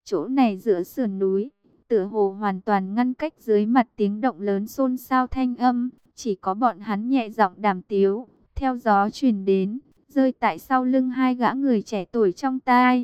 Chỗ này giữa sườn núi, tựa hồ hoàn toàn ngăn cách dưới mặt tiếng động lớn xôn xao thanh âm, chỉ có bọn hắn nhẹ giọng đàm tiếu, theo gió truyền đến, rơi tại sau lưng hai gã người trẻ tuổi trong tai.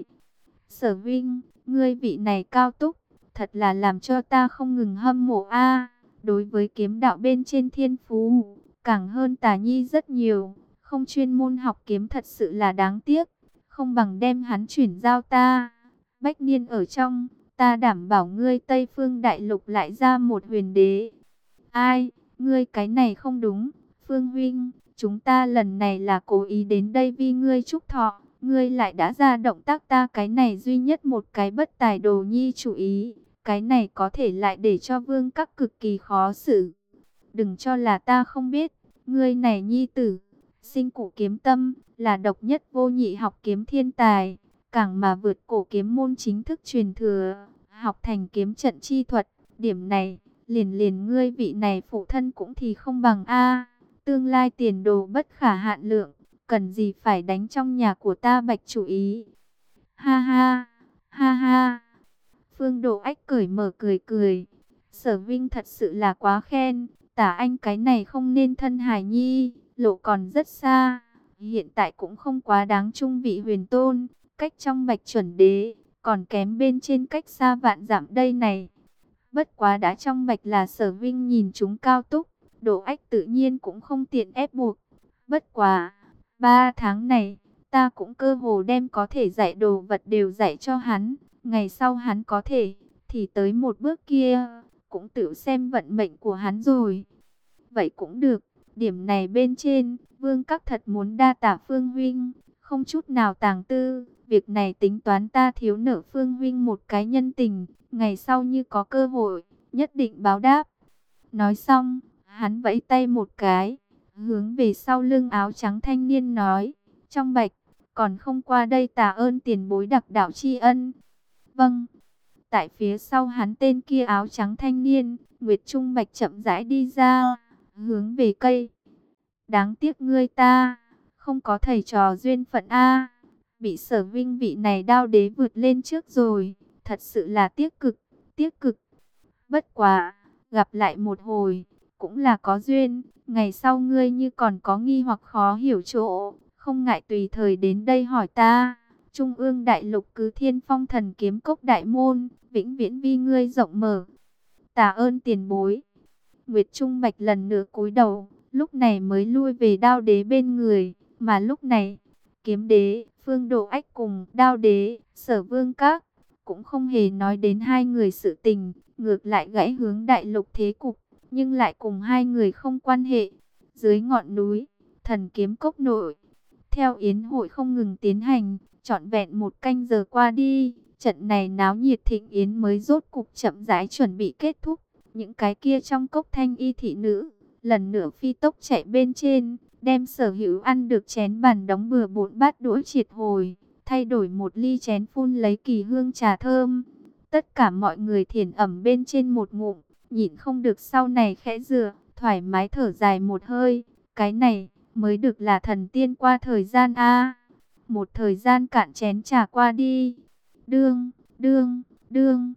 Sở Vinh, ngươi vị này cao túc, thật là làm cho ta không ngừng hâm mộ a. Đối với kiếm đạo bên trên thiên phú, càng hơn Tà Nhi rất nhiều, không chuyên môn học kiếm thật sự là đáng tiếc, không bằng đem hắn chuyển giao ta. Bách niên ở trong, ta đảm bảo ngươi Tây Phương Đại Lục lại ra một huyền đế. Ai, ngươi cái này không đúng, Phương Huynh, chúng ta lần này là cố ý đến đây vì ngươi chúc thọ, ngươi lại đã ra động tác ta cái này duy nhất một cái bất tài đồ nhi chủ ý, cái này có thể lại để cho Vương Các cực kỳ khó xử. Đừng cho là ta không biết, ngươi này nhi tử, sinh cụ kiếm tâm, là độc nhất vô nhị học kiếm thiên tài, càng mà vượt cổ kiếm môn chính thức truyền thừa, học thành kiếm trận chi thuật, điểm này, liền liền ngươi vị này phụ thân cũng thì không bằng a. Tương lai tiền đồ bất khả hạn lượng, cần gì phải đánh trong nhà của ta Bạch chủ ý. Ha ha, ha ha. Phương Độ Ách cởi mở cười cười. Sở Vinh thật sự là quá khen, Tả anh cái này không nên thân hài nhi, lộ còn rất xa. Hiện tại cũng không quá đáng trung vị huyền tôn, cách trong Bạch chuẩn đế, còn kém bên trên cách xa vạn dặm đây này. Bất quá đã trong Bạch là Sở Vinh nhìn chúng cao túc, Độ Ách tự nhiên cũng không tiện ép buộc. Bất quá, 3 tháng này, ta cũng cơ hồ đem có thể dạy đồ vật đều dạy cho hắn. Ngày sau hắn có thể, thì tới một bước kia, cũng tự xem vận mệnh của hắn rồi. Vậy cũng được, điểm này bên trên, Vương Các thật muốn đa tạ Phương Huynh, không chút nào tàng tư. Việc này tính toán ta thiếu nợ Phương Huynh một cái nhân tình, ngày sau như có cơ hội, nhất định báo đáp. Nói xong, hắn vẫy tay một cái, hướng về sau lưng áo trắng thanh niên nói, trong Bạch, còn không qua đây tạ ơn tiền bối đặc đạo tri ân. Vâng. Tại phía sau hắn tên kia áo trắng thanh niên, Nguyệt Trung Bạch chậm rãi đi ra, hướng về cây. Đáng tiếc ngươi ta, không có thầy trò duyên phận a. Bị Sở Vinh vị này đao đế vượt lên trước rồi, thật sự là tiếc cực, tiếc cực. Bất quá, gặp lại một hồi, cũng là có duyên, ngày sau ngươi như còn có nghi hoặc khó hiểu chỗ, không ngại tùy thời đến đây hỏi ta. Trung ương đại lục cứ Thiên Phong Thần Kiếm Cốc đại môn, vĩnh viễn vi ngươi rộng mở. Tạ ơn tiền bối. Nguyệt Trung Bạch lần nữa cúi đầu, lúc này mới lui về Đao Đế bên người, mà lúc này, Kiếm Đế, Phương Độ Ách cùng Đao Đế, Sở Vương Các cũng không hề nói đến hai người sự tình, ngược lại gãy hướng đại lục thế cục, nhưng lại cùng hai người không quan hệ. Dưới ngọn núi, Thần Kiếm Cốc nội, theo yến hội không ngừng tiến hành, trọn vẹn một canh giờ qua đi, trận này náo nhiệt thịnh yến mới rốt cục chậm rãi chuẩn bị kết thúc. Những cái kia trong cốc thanh y thị nữ, lần nữa phi tốc chạy bên trên, đem sở hữu ăn được chén bàn đóng bừa bộn bát đũa triệt hồi, thay đổi một ly chén phun lấy kỳ hương trà thơm. Tất cả mọi người thiền ẩm bên trên một ngụm, nhịn không được sau này khẽ dựa, thoải mái thở dài một hơi, cái này mới được là thần tiên qua thời gian a. Một thời gian cạn chén trà qua đi. Đương, đương, đương.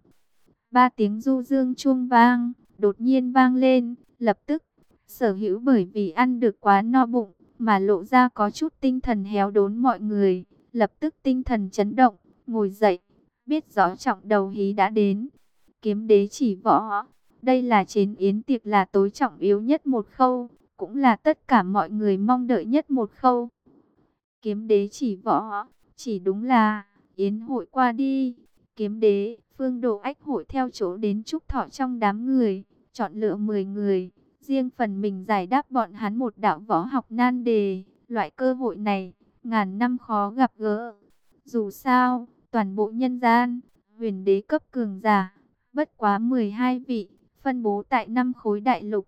3 tiếng du dương chuông vang, đột nhiên vang lên, lập tức, sở hữu bởi vì ăn được quá no bụng, mà lộ ra có chút tinh thần héo đốn mọi người, lập tức tinh thần chấn động, ngồi dậy, biết rõ trọng đầu hí đã đến. Kiếm Đế chỉ võ, đây là chiến yến tiệc là tối trọng yếu nhất một khâu, cũng là tất cả mọi người mong đợi nhất một khâu. Kiếm Đế chỉ võ, chỉ đúng là yến hội qua đi, Kiếm Đế, Phương Độ Ách hội theo chỗ đến chúc thọ trong đám người, chọn lựa 10 người, riêng phần mình giải đáp bọn hắn một đạo võ học nan đề. Loại cơ hội này, ngàn năm khó gặp gỡ. Dù sao, toàn bộ nhân gian, huyền đế cấp cường giả, bất quá 12 vị, phân bố tại 5 khối đại lục,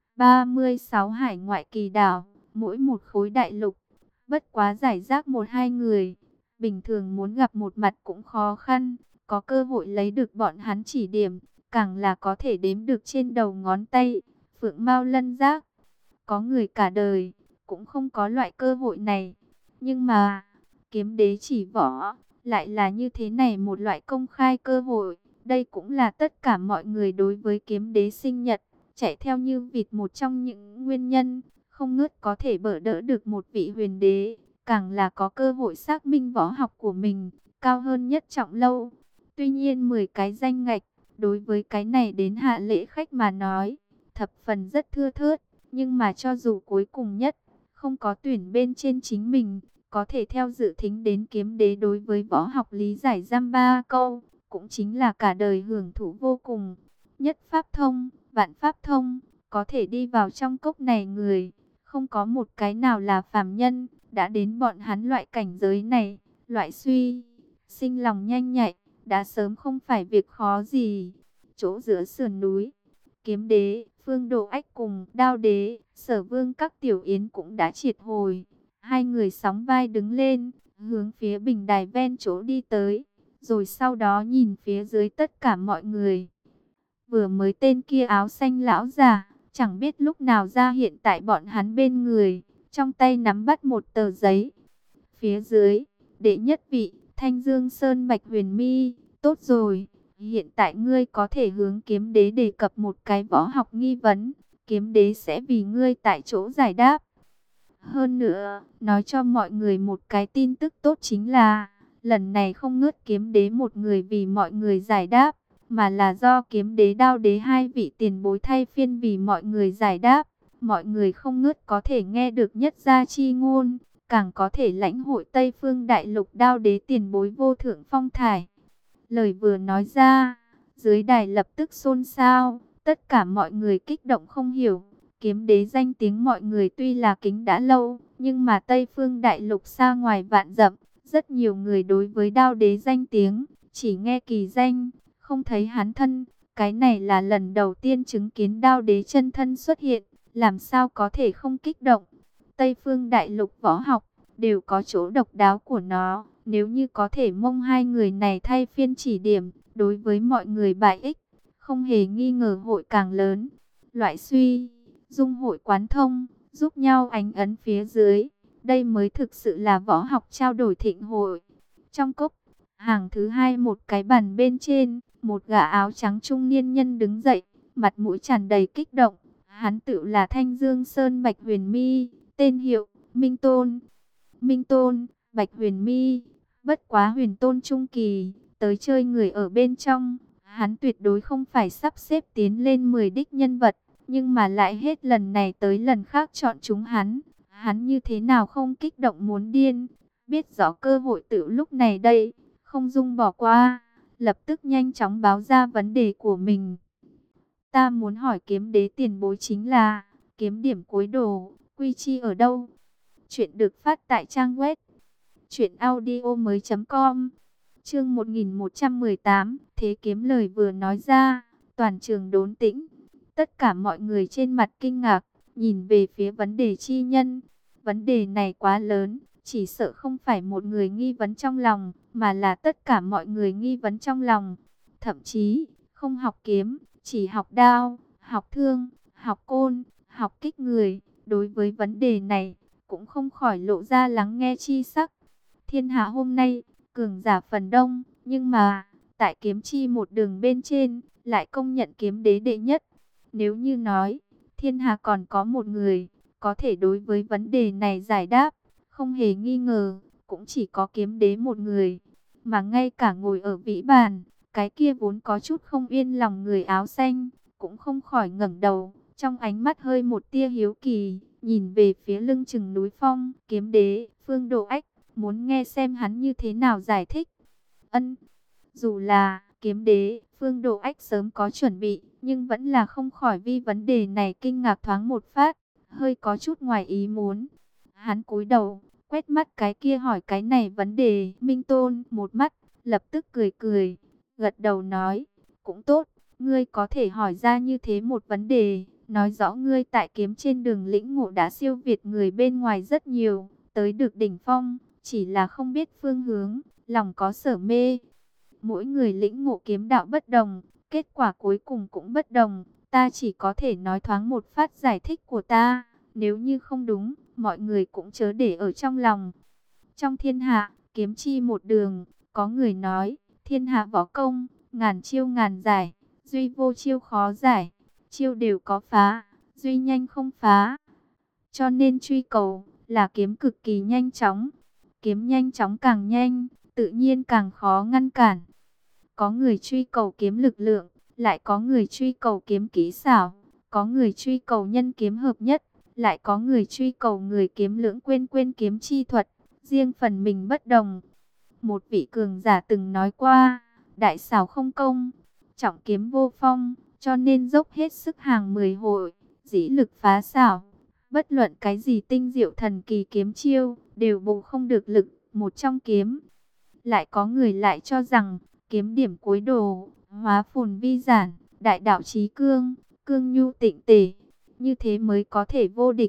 36 hải ngoại kỳ đảo, mỗi một khối đại lục, bất quá giải rác 1-2 người. Bình thường muốn gặp một mặt cũng khó khăn, có cơ hội lấy được bọn hắn chỉ điểm, càng là có thể đếm được trên đầu ngón tay. Phượng Mao Lân Giác, có người cả đời cũng không có loại cơ hội này. Nhưng mà, Kiếm Đế chỉ võ lại là như thế này một loại công khai cơ hội. Đây cũng là tất cả mọi người đối với kiếm đế sinh nhật, chạy theo như vịt một trong những nguyên nhân, không ngớt có thể bỡ đỡ được một vị huyền đế, càng là có cơ hội xác minh võ học của mình, cao hơn nhất Trọng Lâu. Tuy nhiên 10 cái danh ngạch, đối với cái này đến hạ lễ khách mà nói, thập phần rất thưa thớt, nhưng mà cho dù cuối cùng nhất, không có tuyển bên trên chính mình, có thể theo dự thính đến kiếm đế đối với võ học lý giải dăm ba câu, cũng chính là cả đời hưởng thụ vô cùng. Nhất pháp thông, vạn pháp thông, có thể đi vào trong cốc này người, không có một cái nào là phàm nhân, đã đến bọn hắn loại cảnh giới này, loại suy, sinh lòng nhanh nhạy, đã sớm không phải việc khó gì. Chỗ giữa sườn núi, kiếm đế, Phương Độ Ách cùng Đao đế, Sở Vương các tiểu yến cũng đã triệt hồi. Hai người sóng vai đứng lên, hướng phía bình đài ven chỗ đi tới, rồi sau đó nhìn phía dưới tất cả mọi người. Vừa mới tên kia áo xanh lão già, chẳng biết lúc nào ra hiện tại bọn hắn bên người, trong tay nắm bắt một tờ giấy. Phía dưới, đệ nhất vị, Thanh Dương Sơn Bạch Huyền Mi, tốt rồi, hiện tại ngươi có thể hướng kiếm đế đề cập một cái võ học nghi vấn, kiếm đế sẽ vì ngươi tại chỗ giải đáp. Hơn nữa, nói cho mọi người một cái tin tức tốt chính là, lần này không ngớt kiếm đế một người vì mọi người giải đáp, mà là do kiếm đế Đao đế hai vị tiền bối thay phiên vì mọi người giải đáp. Mọi người không ngớt có thể nghe được nhất gia chi ngôn, càng có thể lãnh hội Tây Phương Đại Lục Đao đế tiền bối vô thượng phong thải. Lời vừa nói ra, dưới đài lập tức xôn xao, tất cả mọi người kích động không hiểu. Kiếm đế danh tiếng mọi người tuy là kính đã lâu, nhưng mà Tây Phương Đại Lục xa ngoài vạn dặm, rất nhiều người đối với Đao đế danh tiếng, chỉ nghe kỳ danh, không thấy hắn thân. Cái này là lần đầu tiên chứng kiến Đao đế chân thân xuất hiện, làm sao có thể không kích động. Tây Phương Đại Lục võ học, đều có chỗ độc đáo của nó. Nếu như có thể mong hai người này thay phiên chỉ điểm, đối với mọi người bại ích, không hề nghi ngờ hội càng lớn. Loại suy, dung hội quán thông, giúp nhau ánh ấn phía dưới. Đây mới thực sự là võ học trao đổi thịnh hội. Trong cốc, hàng thứ hai một cái bàn bên trên, một gã áo trắng trung niên nhân đứng dậy, mặt mũi tràn đầy kích động. Hắn tự là Thanh Dương Sơn Bạch Huyền Mi, tên hiệu Minh Tôn. Minh Tôn, Bạch Huyền Mi, bất quá huyền tôn trung kỳ, tới chơi người ở bên trong. Hắn tuyệt đối không phải sắp xếp tiến lên 10 đích nhân vật, nhưng mà lại hết lần này tới lần khác chọn chúng hắn. Hắn như thế nào không kích động muốn điên, biết rõ cơ hội tự lúc này đây, không dung bỏ qua, lập tức nhanh chóng báo ra vấn đề của mình. Ta muốn hỏi kiếm đế tiền bối chính là, kiếm điểm cuối đồ, quy chi ở đâu? Chuyện được phát tại trang web truyệnaudiomoi.com. Chương 1118, thế kiếm lời vừa nói ra, toàn trường đốn tĩnh. Tất cả mọi người trên mặt kinh ngạc, nhìn về phía vấn đề chi nhân. Vấn đề này quá lớn, chỉ sợ không phải một người nghi vấn trong lòng, mà là tất cả mọi người nghi vấn trong lòng. Thậm chí, không học kiếm, chỉ học đao, học thương, học côn, học kích người. Đối với vấn đề này, cũng không khỏi lộ ra lắng nghe chi sắc. Thiên hạ hôm nay, cường giả phần đông, nhưng mà, tại kiếm chi một đường bên trên, lại công nhận kiếm đế đệ nhất. Nếu như nói, thiên hạ còn có một người, có thể đối với vấn đề này giải đáp, không hề nghi ngờ, cũng chỉ có kiếm đế một người. Mà ngay cả ngồi ở vĩ bàn, cái kia vốn có chút không yên lòng người áo xanh, cũng không khỏi ngẩng đầu, trong ánh mắt hơi một tia hiếu kỳ, nhìn về phía lưng chừng núi phong, kiếm đế, Phương Độ Ách, muốn nghe xem hắn như thế nào giải thích. Dù là kiếm đế, Phương Độ Ách sớm có chuẩn bị, nhưng vẫn là không khỏi vì vấn đề này kinh ngạc thoáng một phát, hơi có chút ngoài ý muốn. Hắn cúi đầu, quét mắt cái kia hỏi cái này vấn đề, Minh Tôn một mắt, lập tức cười cười, gật đầu nói, cũng tốt, ngươi có thể hỏi ra như thế một vấn đề, nói rõ ngươi tại kiếm trên đường lĩnh ngộ đã siêu việt người bên ngoài rất nhiều, tới được đỉnh phong, chỉ là không biết phương hướng, lòng có sở mê. Mỗi người lĩnh ngộ kiếm đạo bất đồng, kết quả cuối cùng cũng bất đồng, ta chỉ có thể nói thoáng một phát giải thích của ta, nếu như không đúng, mọi người cũng chớ để ở trong lòng. Trong thiên hạ, kiếm chi một đường, Có người nói, thiên hạ võ công, ngàn chiêu ngàn giải, duy vô chiêu khó giải, chiêu đều có phá, duy nhanh không phá. Cho nên truy cầu là kiếm cực kỳ nhanh chóng. Kiếm nhanh chóng càng nhanh, tự nhiên càng khó ngăn cản. Có người truy cầu kiếm lực lượng, lại có người truy cầu kiếm kỹ xảo, có người truy cầu nhân kiếm hợp nhất, lại có người truy cầu người kiếm lưỡng quên kiếm chi thuật, riêng phần mình bất đồng. Một vị cường giả từng nói qua, đại xảo không công, trọng kiếm vô phong, cho nên dốc hết sức hàng 10 hội, dĩ lực phá xảo. Bất luận cái gì tinh diệu thần kỳ kiếm chiêu, đều bù không được lực một trong kiếm. Lại có người lại cho rằng, kiếm điểm cuối đồ, hóa phồn vi giản, đại đạo chí cương, cương nhu tịnh tề, như thế mới có thể vô địch.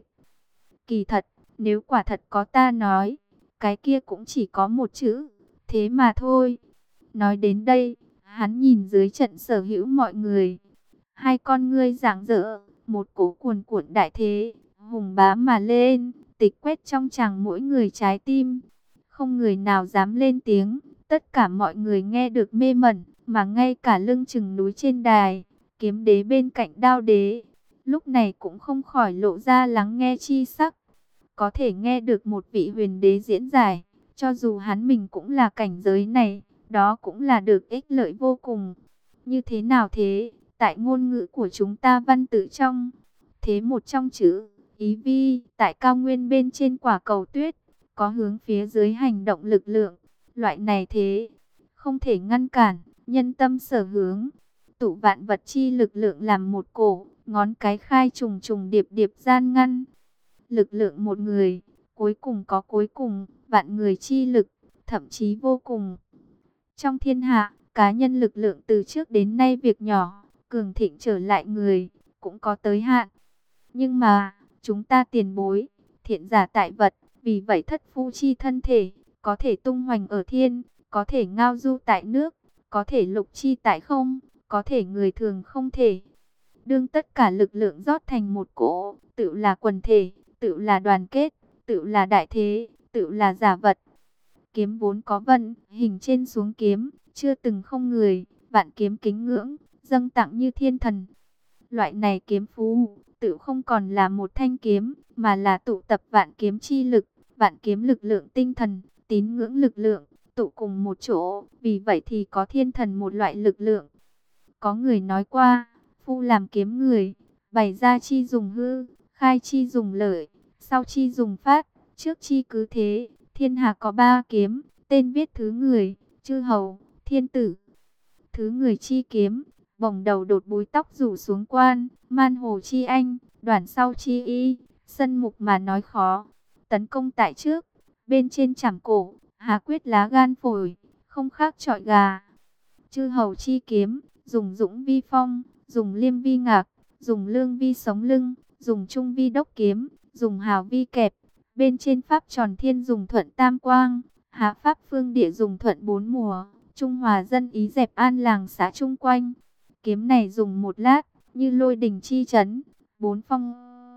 Kỳ thật, nếu quả thật có ta nói, cái kia cũng chỉ có một chữ, thế mà thôi. Nói đến đây, hắn nhìn dưới trận sở hữu mọi người. Hai con ngươi rạng rỡ, một cỗ cuồn cuộn đại thế, hùng bá mà lên, tịch quét trong tràng mỗi người trái tim. Không người nào dám lên tiếng, tất cả mọi người nghe được mê mẩn, mà ngay cả lưng chừng núi trên đài, kiếm đế bên cạnh đao đế, lúc này cũng không khỏi lộ ra lắng nghe chi sắc. Có thể nghe được một vị huyền đế diễn giải, cho dù hắn mình cũng là cảnh giới này, đó cũng là được ích lợi vô cùng. Như thế nào thế? Tại ngôn ngữ của chúng ta văn tự trong, thế một trong chữ, ý vi, tại cao nguyên bên trên quả cầu tuyết, có hướng phía dưới hành động lực lượng. Loại này thế, không thể ngăn cản, nhân tâm sở hướng. Tụ vạn vật chi lực lượng làm một cổ, ngón cái khai trùng trùng điệp điệp gian ngăn. Lực lượng một người, cuối cùng có cuối cùng, vạn người chi lực, thậm chí vô cùng. Trong thiên hạ, cá nhân lực lượng từ trước đến nay việc nhỏ, cường thịnh trở lại người, cũng có tới hạn. Nhưng mà, chúng ta tiền bối, thiện giả tại vật, vì vậy thất phu chi thân thể, có thể tung hoành ở thiên, có thể ngao du tại nước, có thể lục chi tại không, có thể người thường không thể. Đương tất cả lực lượng rót thành một cỗ, tự là quần thể, tự là đoàn kết, tự là đại thế, tự là giả vật. Kiếm vốn có vận, hình trên xuống kiếm, chưa từng không người, vạn kiếm kính ngưỡng, dâng tặng như thiên thần. Loại này kiếm phú, tự không còn là một thanh kiếm, mà là tụ tập vạn kiếm chi lực, vạn kiếm lực lượng tinh thần, tín ngưỡng lực lượng, tụ cùng một chỗ, vì vậy thì có thiên thần một loại lực lượng. Có người nói qua, phu làm kiếm người, bày ra chi dùng hư, khai chi dùng lợi, sau chi dùng phát, trước chi cứ thế. Thiên hạ có ba kiếm, tên viết thứ người, chư hầu, thiên tử. Thứ người chi kiếm, bồng đầu đột búi tóc rủ xuống quan, man hồ chi anh, đoản sau chi y, sân mục mà nói khó. Tấn công tại trước, bên trên chảm cổ, há quyết lá gan phổi, không khác trọi gà. Chư hầu chi kiếm, dùng dũng vi phong, dùng liêm vi ngạc, dùng lương vi sống lưng, dùng trung vi đốc kiếm, dùng hào vi kẹp. Bên trên pháp tròn thiên dùng thuận tam quang, hạ pháp phương địa dùng thuận bốn mùa, trung hòa dân ý dẹp an làng xã chung quanh. Kiếm này dùng một lát, như lôi đình chi chấn, bốn phong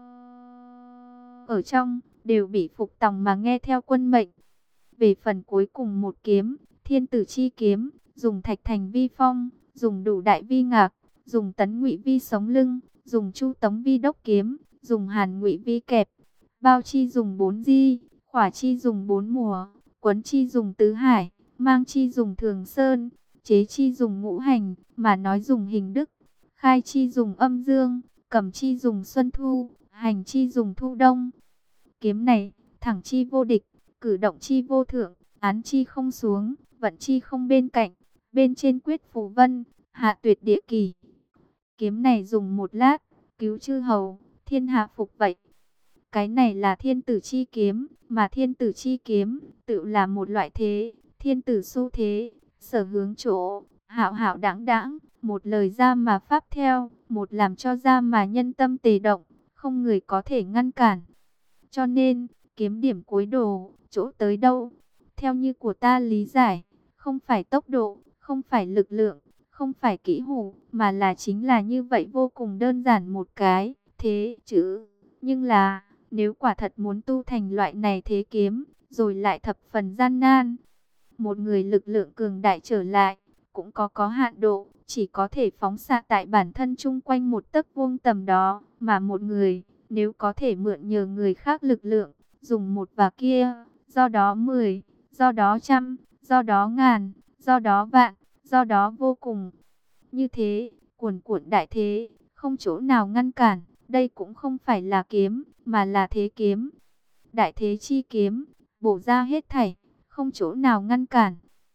ở trong, đều bị phục tòng mà nghe theo quân mệnh. Về phần cuối cùng một kiếm, thiên tử chi kiếm, dùng thạch thành vi phong, dùng đủ đại vi ngạc, dùng tấn ngụy vi sống lưng, dùng chu tống vi đốc kiếm, dùng hàn ngụy vi kẹp. Bao chi dùng 4 di, khỏa chi dùng 4 mùa, quấn chi dùng tứ hải, mang chi dùng thường sơn, chế chi dùng ngũ hành, mà nói dùng hình đức, khai chi dùng âm dương, cầm chi dùng xuân thu, hành chi dùng thu đông. Kiếm này, thẳng chi vô địch, cử động chi vô thượng, án chi không xuống, vận chi không bên cạnh, bên trên quyết phù vân, hạ tuyệt địa kỳ. Kiếm này dùng một lát, cứu chư hầu, thiên hạ phục vậy. Cái này là thiên tử chi kiếm, mà thiên tử chi kiếm, tự là một loại thế, thiên tử xu thế, sở hướng chỗ, hạo hạo đãng đãng, một lời ra mà pháp theo, một làm cho ra mà nhân tâm tề động, không người có thể ngăn cản. Cho nên, kiếm điểm cuối đồ, chỗ tới đâu? Theo như của ta lý giải, không phải tốc độ, không phải lực lượng, không phải kỹ hủ, mà là chính là như vậy vô cùng đơn giản một cái, thế chứ. Nhưng là, nếu quả thật muốn tu thành loại này thế kiếm, rồi lại thập phần gian nan. Một người lực lượng cường đại trở lại, cũng có hạn độ, chỉ có thể phóng xạ tại bản thân chung quanh một tấc vuông tầm đó, mà một người, nếu có thể mượn nhờ người khác lực lượng, dùng một và kia, do đó 10, do đó trăm, do đó ngàn, do đó vạn, do đó vô cùng. Như thế, cuồn cuộn đại thế, không chỗ nào ngăn cản, đây cũng không phải là kiếm, mà là thế kiếm. Đại thế chi kiếm, bổ ra hết thảy, không chỗ nào ngăn cản.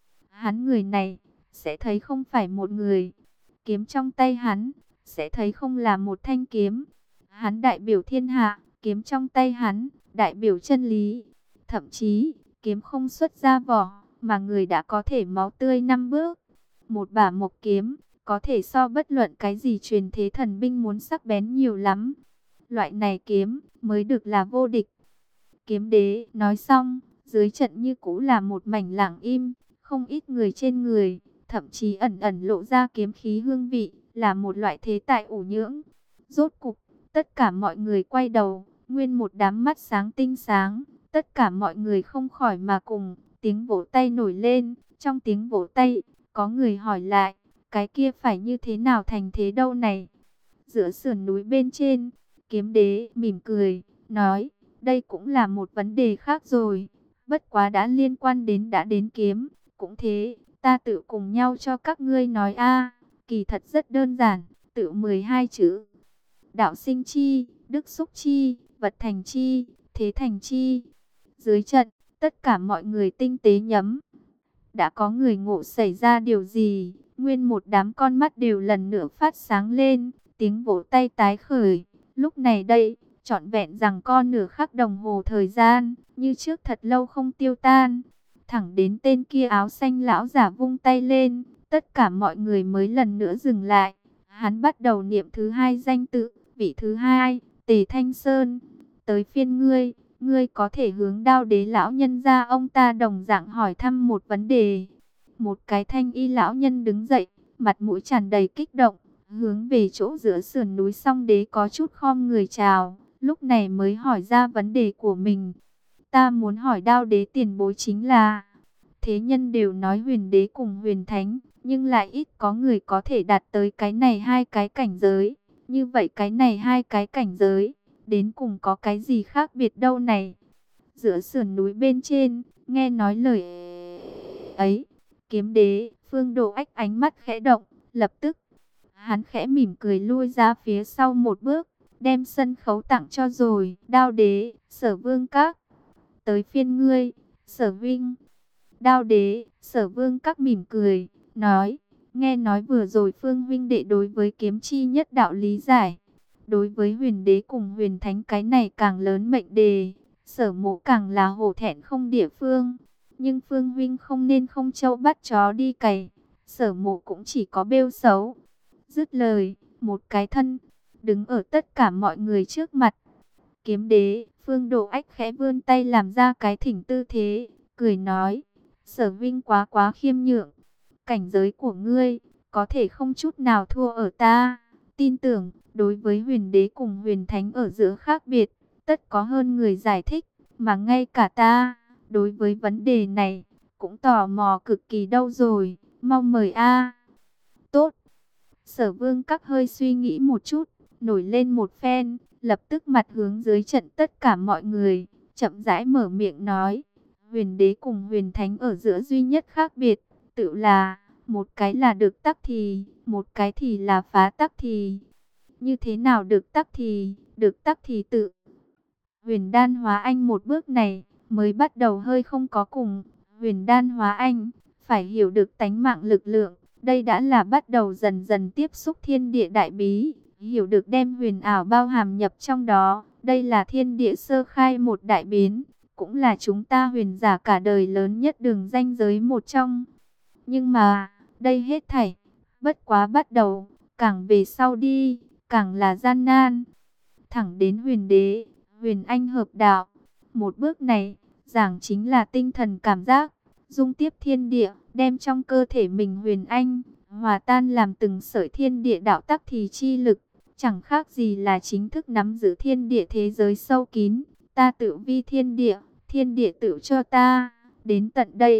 Hắn người này, sẽ thấy không phải một người. Kiếm trong tay hắn, sẽ thấy không là một thanh kiếm. Hắn đại biểu thiên hạ, kiếm trong tay hắn, đại biểu chân lý. Thậm chí, kiếm không xuất ra vỏ, mà người đã có thể máu tươi 5 bước. Một bả mộc kiếm, có thể so bất luận cái gì truyền thế thần binh muốn sắc bén nhiều lắm. Loại này kiếm, mới được là vô địch. Kiếm đế, nói xong, dưới trận như cũ là một mảnh lặng im, không ít người trên người, thậm chí ẩn ẩn lộ ra kiếm khí hương vị, là một loại thế tại ủ nhưỡng. Rốt cục, tất cả mọi người quay đầu, nguyên một đám mắt sáng tinh sáng, tất cả mọi người không khỏi mà cùng, tiếng vỗ tay nổi lên, trong tiếng vỗ tay, có người hỏi lại, cái kia phải như thế nào thành thế đâu này? Giữa sườn núi bên trên, kiếm đế mỉm cười, nói, đây cũng là một vấn đề khác rồi, bất quá đã liên quan đến kiếm, cũng thế, ta tự cùng nhau cho các ngươi nói a. Kỳ thật rất đơn giản, tự 12 chữ. Đạo sinh chi, đức xúc chi, vật thành chi, thế thành chi. Dưới trận, tất cả mọi người tinh tế nhấm. Đã có người ngộ xảy ra điều gì, nguyên một đám con mắt đều lần nữa phát sáng lên, tiếng vỗ tay tái khởi. Lúc này đây, trọn vẹn rằng con nửa khắc đồng hồ thời gian, như trước thật lâu không tiêu tan. Thẳng đến tên kia áo xanh lão giả vung tay lên, tất cả mọi người mới lần nữa dừng lại. Hắn bắt đầu niệm thứ hai danh tự, vị thứ hai, Tề Thanh Sơn. Tới phiên ngươi, ngươi có thể hướng Đao Đế lão nhân ra ông ta đồng dạng hỏi thăm một vấn đề. Một cái thanh y lão nhân đứng dậy, mặt mũi tràn đầy kích động, hướng về chỗ giữa sườn núi Song Đế có chút khom người chào, lúc này mới hỏi ra vấn đề của mình. Ta muốn hỏi Đao Đế tiền bối chính là, thế nhân đều nói Huyền Đế cùng Huyền Thánh, nhưng lại ít có người có thể đạt tới cái này hai cái cảnh giới. Như vậy cái này hai cái cảnh giới, đến cùng có cái gì khác biệt đâu này? Giữa sườn núi bên trên, nghe nói lời ấy, kiếm đế, Phương Đồ Ách ánh mắt khẽ động, lập tức, hắn khẽ mỉm cười lui ra phía sau một bước, đem sân khấu tặng cho rồi. Đao đế, Sở Vương Các, tới phiên ngươi, Sở Vinh. Đao đế, Sở Vương Các mỉm cười, nói, nghe nói vừa rồi Phương huynh đệ đối với kiếm chi nhất đạo lý giải. Đối với Huyền Đế cùng Huyền Thánh cái này càng lớn mệnh đề, Sở Mộ càng là hổ thẹn không địa phương. Nhưng Phương huynh không nên không trâu bắt chó đi cày, Sở Mộ cũng chỉ có bêu xấu. Dứt lời, một cái thân, đứng ở tất cả mọi người trước mặt. Kiếm đế, Phương Đồ Ách khẽ vươn tay làm ra cái thỉnh tư thế, cười nói, Sở Vinh quá khiêm nhượng. Cảnh giới của ngươi, có thể không chút nào thua ở ta. Tin tưởng, đối với Huyền Đế cùng Huyền Thánh ở giữa khác biệt, tất có hơn người giải thích, mà ngay cả ta, đối với vấn đề này, cũng tò mò cực kỳ đâu rồi, mau mời a. Tốt. Sở Vương Các hơi suy nghĩ một chút, nổi lên một phen, lập tức mặt hướng dưới trận tất cả mọi người, chậm rãi mở miệng nói, Huyền Đế cùng Huyền Thánh ở giữa duy nhất khác biệt, tự là, một cái là được tắc thì, một cái thì là phá tắc thì. Như thế nào được tắc thì tự. Huyền Đan Hóa Anh một bước này, mới bắt đầu hơi không có cùng. Huyền Đan Hóa Anh, phải hiểu được tánh mạng lực lượng. Đây đã là bắt đầu dần dần tiếp xúc thiên địa đại bí. Hiểu được đem huyền ảo bao hàm nhập trong đó. Đây là thiên địa sơ khai một đại biến. Cũng là chúng ta huyền giả cả đời lớn nhất đường ranh giới một trong. Nhưng mà, đây hết thảy, bất quá bắt đầu, càng về sau đi, càng là gian nan. Thẳng đến Huyền Đế, Huyền Anh hợp đạo. Một bước này, giảng chính là tinh thần cảm giác, dung tiếp thiên địa, đem trong cơ thể mình Huyền Anh, hòa tan làm từng sợi thiên địa đạo tắc thì chi lực. Chẳng khác gì là chính thức nắm giữ thiên địa thế giới sâu kín. Ta tự vi thiên địa tự cho ta. Đến tận đây,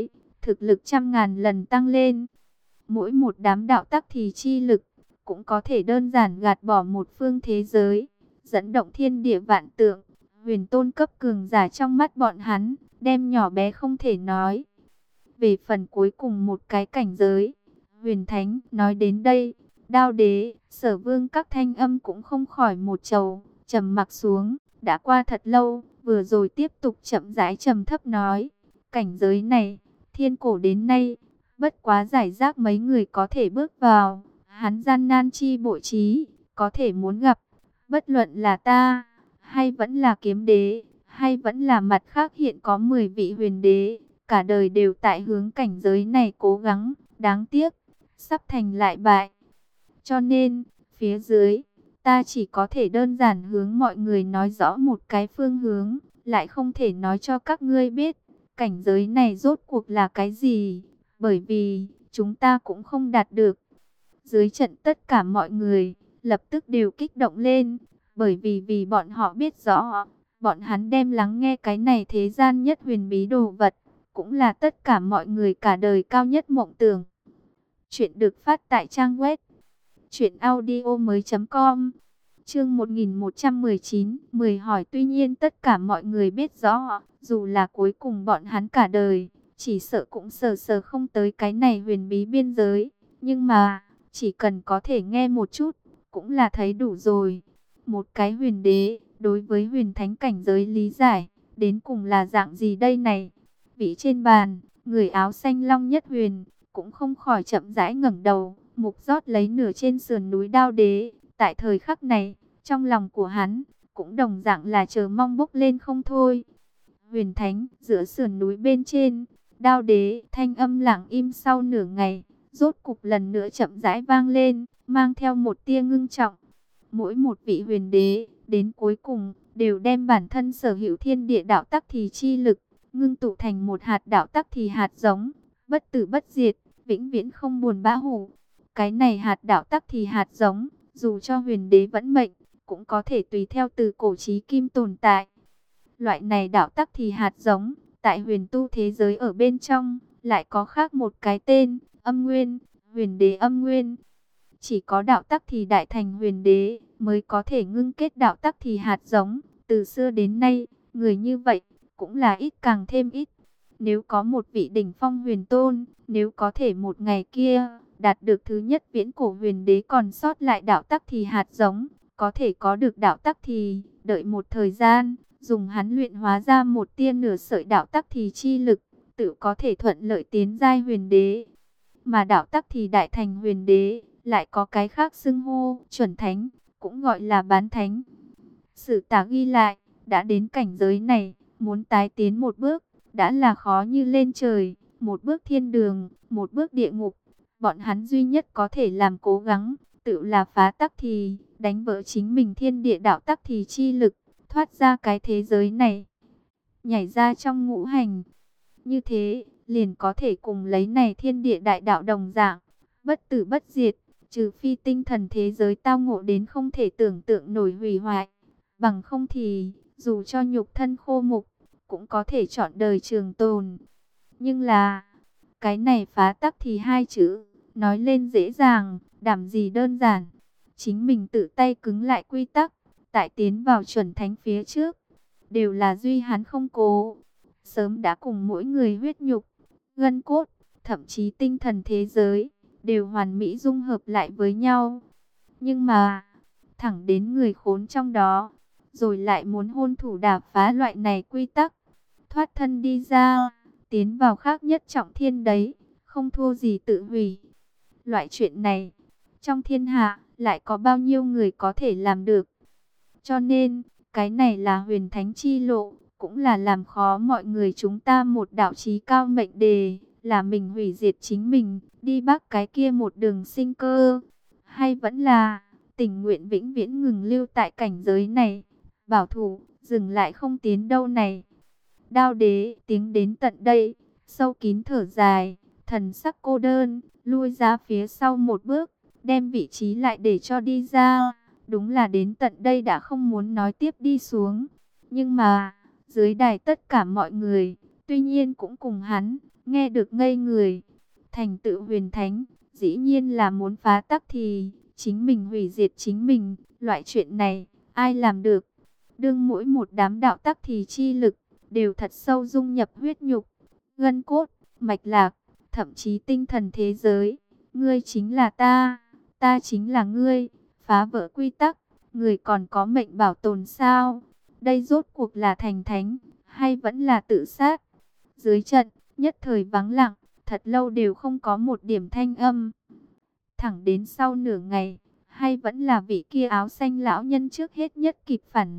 thực lực trăm ngàn lần tăng lên. Mỗi một đám đạo tắc thì chi lực cũng có thể đơn giản gạt bỏ một phương thế giới, dẫn động thiên địa vạn tượng. Huyền tôn cấp cường giả trong mắt bọn hắn, đem nhỏ bé không thể nói. Về phần cuối cùng một cái cảnh giới, huyền thánh nói đến đây, Đao Đế, Sở Vương các thanh âm cũng không khỏi một trầu, trầm mặc xuống. Đã qua thật lâu, vừa rồi tiếp tục chậm rãi trầm thấp nói, cảnh giới này, thiên cổ đến nay, bất quá giải rác mấy người có thể bước vào. Hắn gian nan chi bội trí, có thể muốn gặp, bất luận là ta, hay vẫn là kiếm đế, hay vẫn là mặt khác hiện có 10 vị huyền đế, cả đời đều tại hướng cảnh giới này cố gắng, đáng tiếc, sắp thành lại bại. Cho nên, phía dưới, ta chỉ có thể đơn giản hướng mọi người nói rõ một cái phương hướng, lại không thể nói cho các ngươi biết, cảnh giới này rốt cuộc là cái gì, bởi vì, chúng ta cũng không đạt được. Dưới trận tất cả mọi người, lập tức đều kích động lên, bởi vì bọn họ biết rõ, bọn hắn đem lắng nghe cái này thế gian nhất huyền bí đồ vật, cũng là tất cả mọi người cả đời cao nhất mộng tưởng. Chuyện được phát tại trang web truyệnaudiomoi.com. Chương 1119, 10 hỏi. Tuy nhiên tất cả mọi người biết rõ, dù là cuối cùng bọn hắn cả đời, chỉ sợ cũng sờ không tới cái này huyền bí biên giới, nhưng mà, chỉ cần có thể nghe một chút, cũng là thấy đủ rồi. Một cái huyền đế, đối với huyền thánh cảnh giới lý giải, đến cùng là dạng gì đây này? Vị trên bàn, người áo xanh Long Nhất Huyền, cũng không khỏi chậm rãi ngẩng đầu, mục rót lấy nửa trên sườn núi Đao Đế. Tại thời khắc này, trong lòng của hắn, cũng đồng dạng là chờ mong bốc lên không thôi. Huyền thánh, giữa sườn núi bên trên, Đao Đế, thanh âm lặng im sau nửa ngày, rốt cục lần nữa chậm rãi vang lên, mang theo một tia ngưng trọng. Mỗi một vị huyền đế, đến cuối cùng, đều đem bản thân sở hữu thiên địa đạo tắc thì chi lực, ngưng tụ thành một hạt đạo tắc thì hạt giống, bất tử bất diệt, vĩnh viễn không buồn bã hủ. Cái này hạt đạo tắc thì hạt giống, dù cho huyền đế vẫn mệnh, cũng có thể tùy theo từ cổ chí kim tồn tại. Loại này đạo tắc thì hạt giống, tại huyền tu thế giới ở bên trong, lại có khác một cái tên, Âm Nguyên, huyền đế Âm Nguyên. Chỉ có đạo tắc thì đại thành huyền đế, mới có thể ngưng kết đạo tắc thì hạt giống. Từ xưa đến nay, người như vậy, cũng là ít càng thêm ít. Nếu có một vị đỉnh phong huyền tôn, nếu có thể một ngày kia, đạt được thứ nhất viễn cổ huyền đế còn sót lại đạo tắc thì hạt giống, có thể có được đạo tắc thì, đợi một thời gian, dùng hắn luyện hóa ra một tia nửa sợi đạo tắc thì chi lực, tự có thể thuận lợi tiến giai huyền đế. Mà đạo tắc thì đại thành huyền đế, lại có cái khác xưng hô, chuẩn thánh, cũng gọi là bán thánh. Sử tả ghi lại, đã đến cảnh giới này, muốn tái tiến một bước, đã là khó như lên trời, một bước thiên đường, một bước địa ngục. Bọn hắn duy nhất có thể làm cố gắng, tự là phá tắc thì, đánh vỡ chính mình thiên địa đạo tắc thì chi lực, thoát ra cái thế giới này, nhảy ra trong ngũ hành. Như thế, liền có thể cùng lấy này thiên địa đại đạo đồng dạng, bất tử bất diệt, trừ phi tinh thần thế giới tao ngộ đến không thể tưởng tượng nổi hủy hoại. Bằng không thì, dù cho nhục thân khô mục, cũng có thể chọn đời trường tồn. Nhưng là, cái này phá tắc thì hai chữ, nói lên dễ dàng, đảm gì đơn giản. Chính mình tự tay cứng lại quy tắc, tại tiến vào chuẩn thánh phía trước, đều là duy hắn không cố. Sớm đã cùng mỗi người huyết nhục, gân cốt, thậm chí tinh thần thế giới, đều hoàn mỹ dung hợp lại với nhau. Nhưng mà, thẳng đến người khốn trong đó, rồi lại muốn hôn thủ đả phá loại này quy tắc, thoát thân đi ra, tiến vào khác nhất trọng thiên đấy, không thua gì tự hủy. Loại chuyện này, trong thiên hạ, lại có bao nhiêu người có thể làm được. Cho nên, cái này là huyền thánh chi lộ, cũng là làm khó mọi người chúng ta một đạo chí cao mệnh đề, là mình hủy diệt chính mình, đi bắc cái kia một đường sinh cơ. Hay vẫn là, tình nguyện vĩnh viễn ngừng lưu tại cảnh giới này, bảo thủ, dừng lại không tiến đâu này. Đao Đế tiếng đến tận đây, sâu kín thở dài, thần sắc cô đơn, lui ra phía sau một bước, đem vị trí lại để cho đi ra. Đúng là đến tận đây đã không muốn nói tiếp đi xuống. Nhưng mà, dưới đài tất cả mọi người, tuy nhiên cũng cùng hắn, nghe được ngây người. Thành tựu huyền thánh, dĩ nhiên là muốn phá tắc thì chính mình hủy diệt chính mình, loại chuyện này ai làm được? Đương mỗi một đám đạo tắc thì chi lực đều thật sâu dung nhập huyết nhục, gân cốt, mạch lạc, thậm chí tinh thần thế giới. Ngươi chính là ta, ta chính là ngươi. Phá vỡ quy tắc, người còn có mệnh bảo tồn sao? Đây rốt cuộc là thành thánh, hay vẫn là tự sát? Dưới trận, nhất thời vắng lặng, thật lâu đều không có một điểm thanh âm. Thẳng đến sau nửa ngày, hay vẫn là vị kia áo xanh lão nhân trước hết nhất kịp phản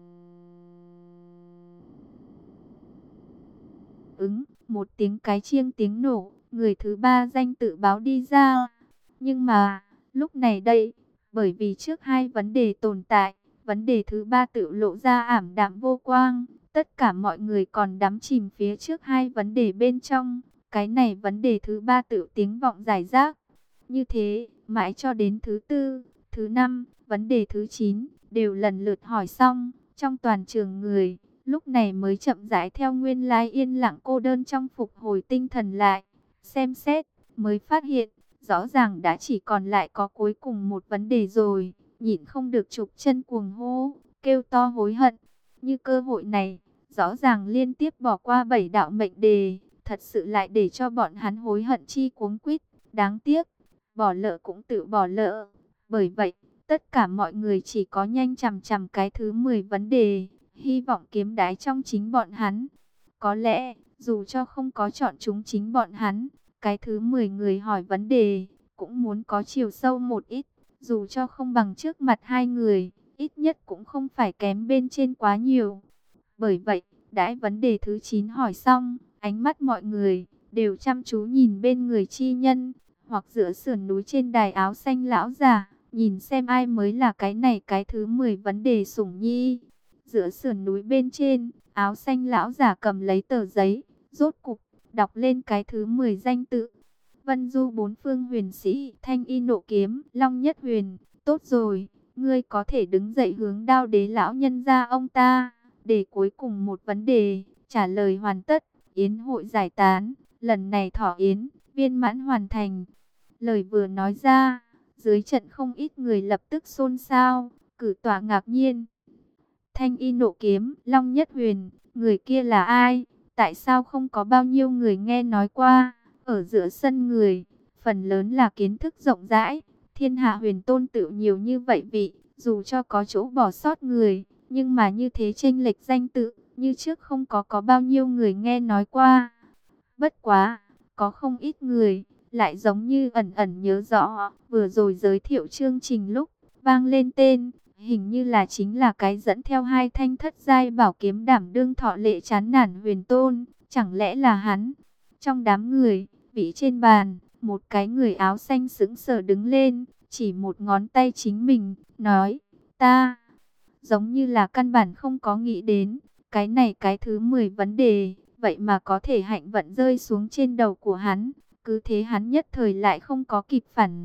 ứng. Một tiếng cái chiêng tiếng nổ, người thứ ba danh tự báo đi ra. Nhưng mà, lúc này đây, bởi vì trước hai vấn đề tồn tại, vấn đề thứ ba tự lộ ra ảm đạm vô quang. Tất cả mọi người còn đắm chìm phía trước hai vấn đề bên trong. Cái này vấn đề thứ ba tự tiếng vọng giải rác. Như thế, mãi cho đến thứ tư, thứ năm, vấn đề thứ 9, đều lần lượt hỏi xong. Trong toàn trường người, lúc này mới chậm rãi theo nguyên lai yên lặng cô đơn trong phục hồi tinh thần lại. Xem xét, mới phát hiện, rõ ràng đã chỉ còn lại có cuối cùng một vấn đề rồi. Nhịn không được chụp chân cuồng hô, kêu to hối hận. Như cơ hội này, rõ ràng liên tiếp bỏ qua 7 đạo mệnh đề, thật sự lại để cho bọn hắn hối hận chi cuống quýt. Đáng tiếc, bỏ lỡ cũng tự bỏ lỡ. Bởi vậy, tất cả mọi người chỉ có nhanh chằm chằm cái thứ 10 vấn đề, hy vọng kiếm đái trong chính bọn hắn. Có lẽ, dù cho không có chọn chúng chính bọn hắn, cái thứ 10 người hỏi vấn đề, cũng muốn có chiều sâu một ít. Dù cho không bằng trước mặt hai người, ít nhất cũng không phải kém bên trên quá nhiều. Bởi vậy, đãi vấn đề thứ 9 hỏi xong, ánh mắt mọi người đều chăm chú nhìn bên người chi nhân, hoặc giữa sườn núi trên đài áo xanh lão già, nhìn xem ai mới là cái này cái thứ 10 vấn đề sủng nhi. Giữa sườn núi bên trên, áo xanh lão già cầm lấy tờ giấy, rốt cục đọc lên cái thứ 10 danh tự. Vân du bốn phương huyền sĩ, thanh y nộ kiếm, long nhất huyền. Tốt rồi, ngươi có thể đứng dậy hướng Đao Đế lão nhân ra ông ta. Để cuối cùng một vấn đề, trả lời hoàn tất, yến hội giải tán, lần này thọ yến, viên mãn hoàn thành. Lời vừa nói ra, dưới trận không ít người lập tức xôn xao, cử tỏa ngạc nhiên. Thanh y nộ kiếm, long nhất huyền, người kia là ai? Tại sao không có bao nhiêu người nghe nói qua? Ở giữa sân người, phần lớn là kiến thức rộng rãi. Thiên hạ huyền tôn tự nhiều như vậy vị, dù cho có chỗ bỏ sót người, nhưng mà như thế chênh lệch danh tự, như trước không có bao nhiêu người nghe nói qua. Bất quá, có không ít người, lại giống như ẩn ẩn nhớ rõ, vừa rồi giới thiệu chương trình lúc, vang lên tên, hình như là chính là cái dẫn theo hai thanh thất giai bảo kiếm đảm đương thọ lệ chán nản huyền tôn, chẳng lẽ là hắn? Trong đám người, vị trên bàn, một cái người áo xanh sững sờ đứng lên, chỉ một ngón tay chính mình, nói, ta, giống như là căn bản không có nghĩ đến, cái này cái thứ 10 vấn đề, vậy mà có thể hạnh vận rơi xuống trên đầu của hắn, cứ thế hắn nhất thời lại không có kịp phản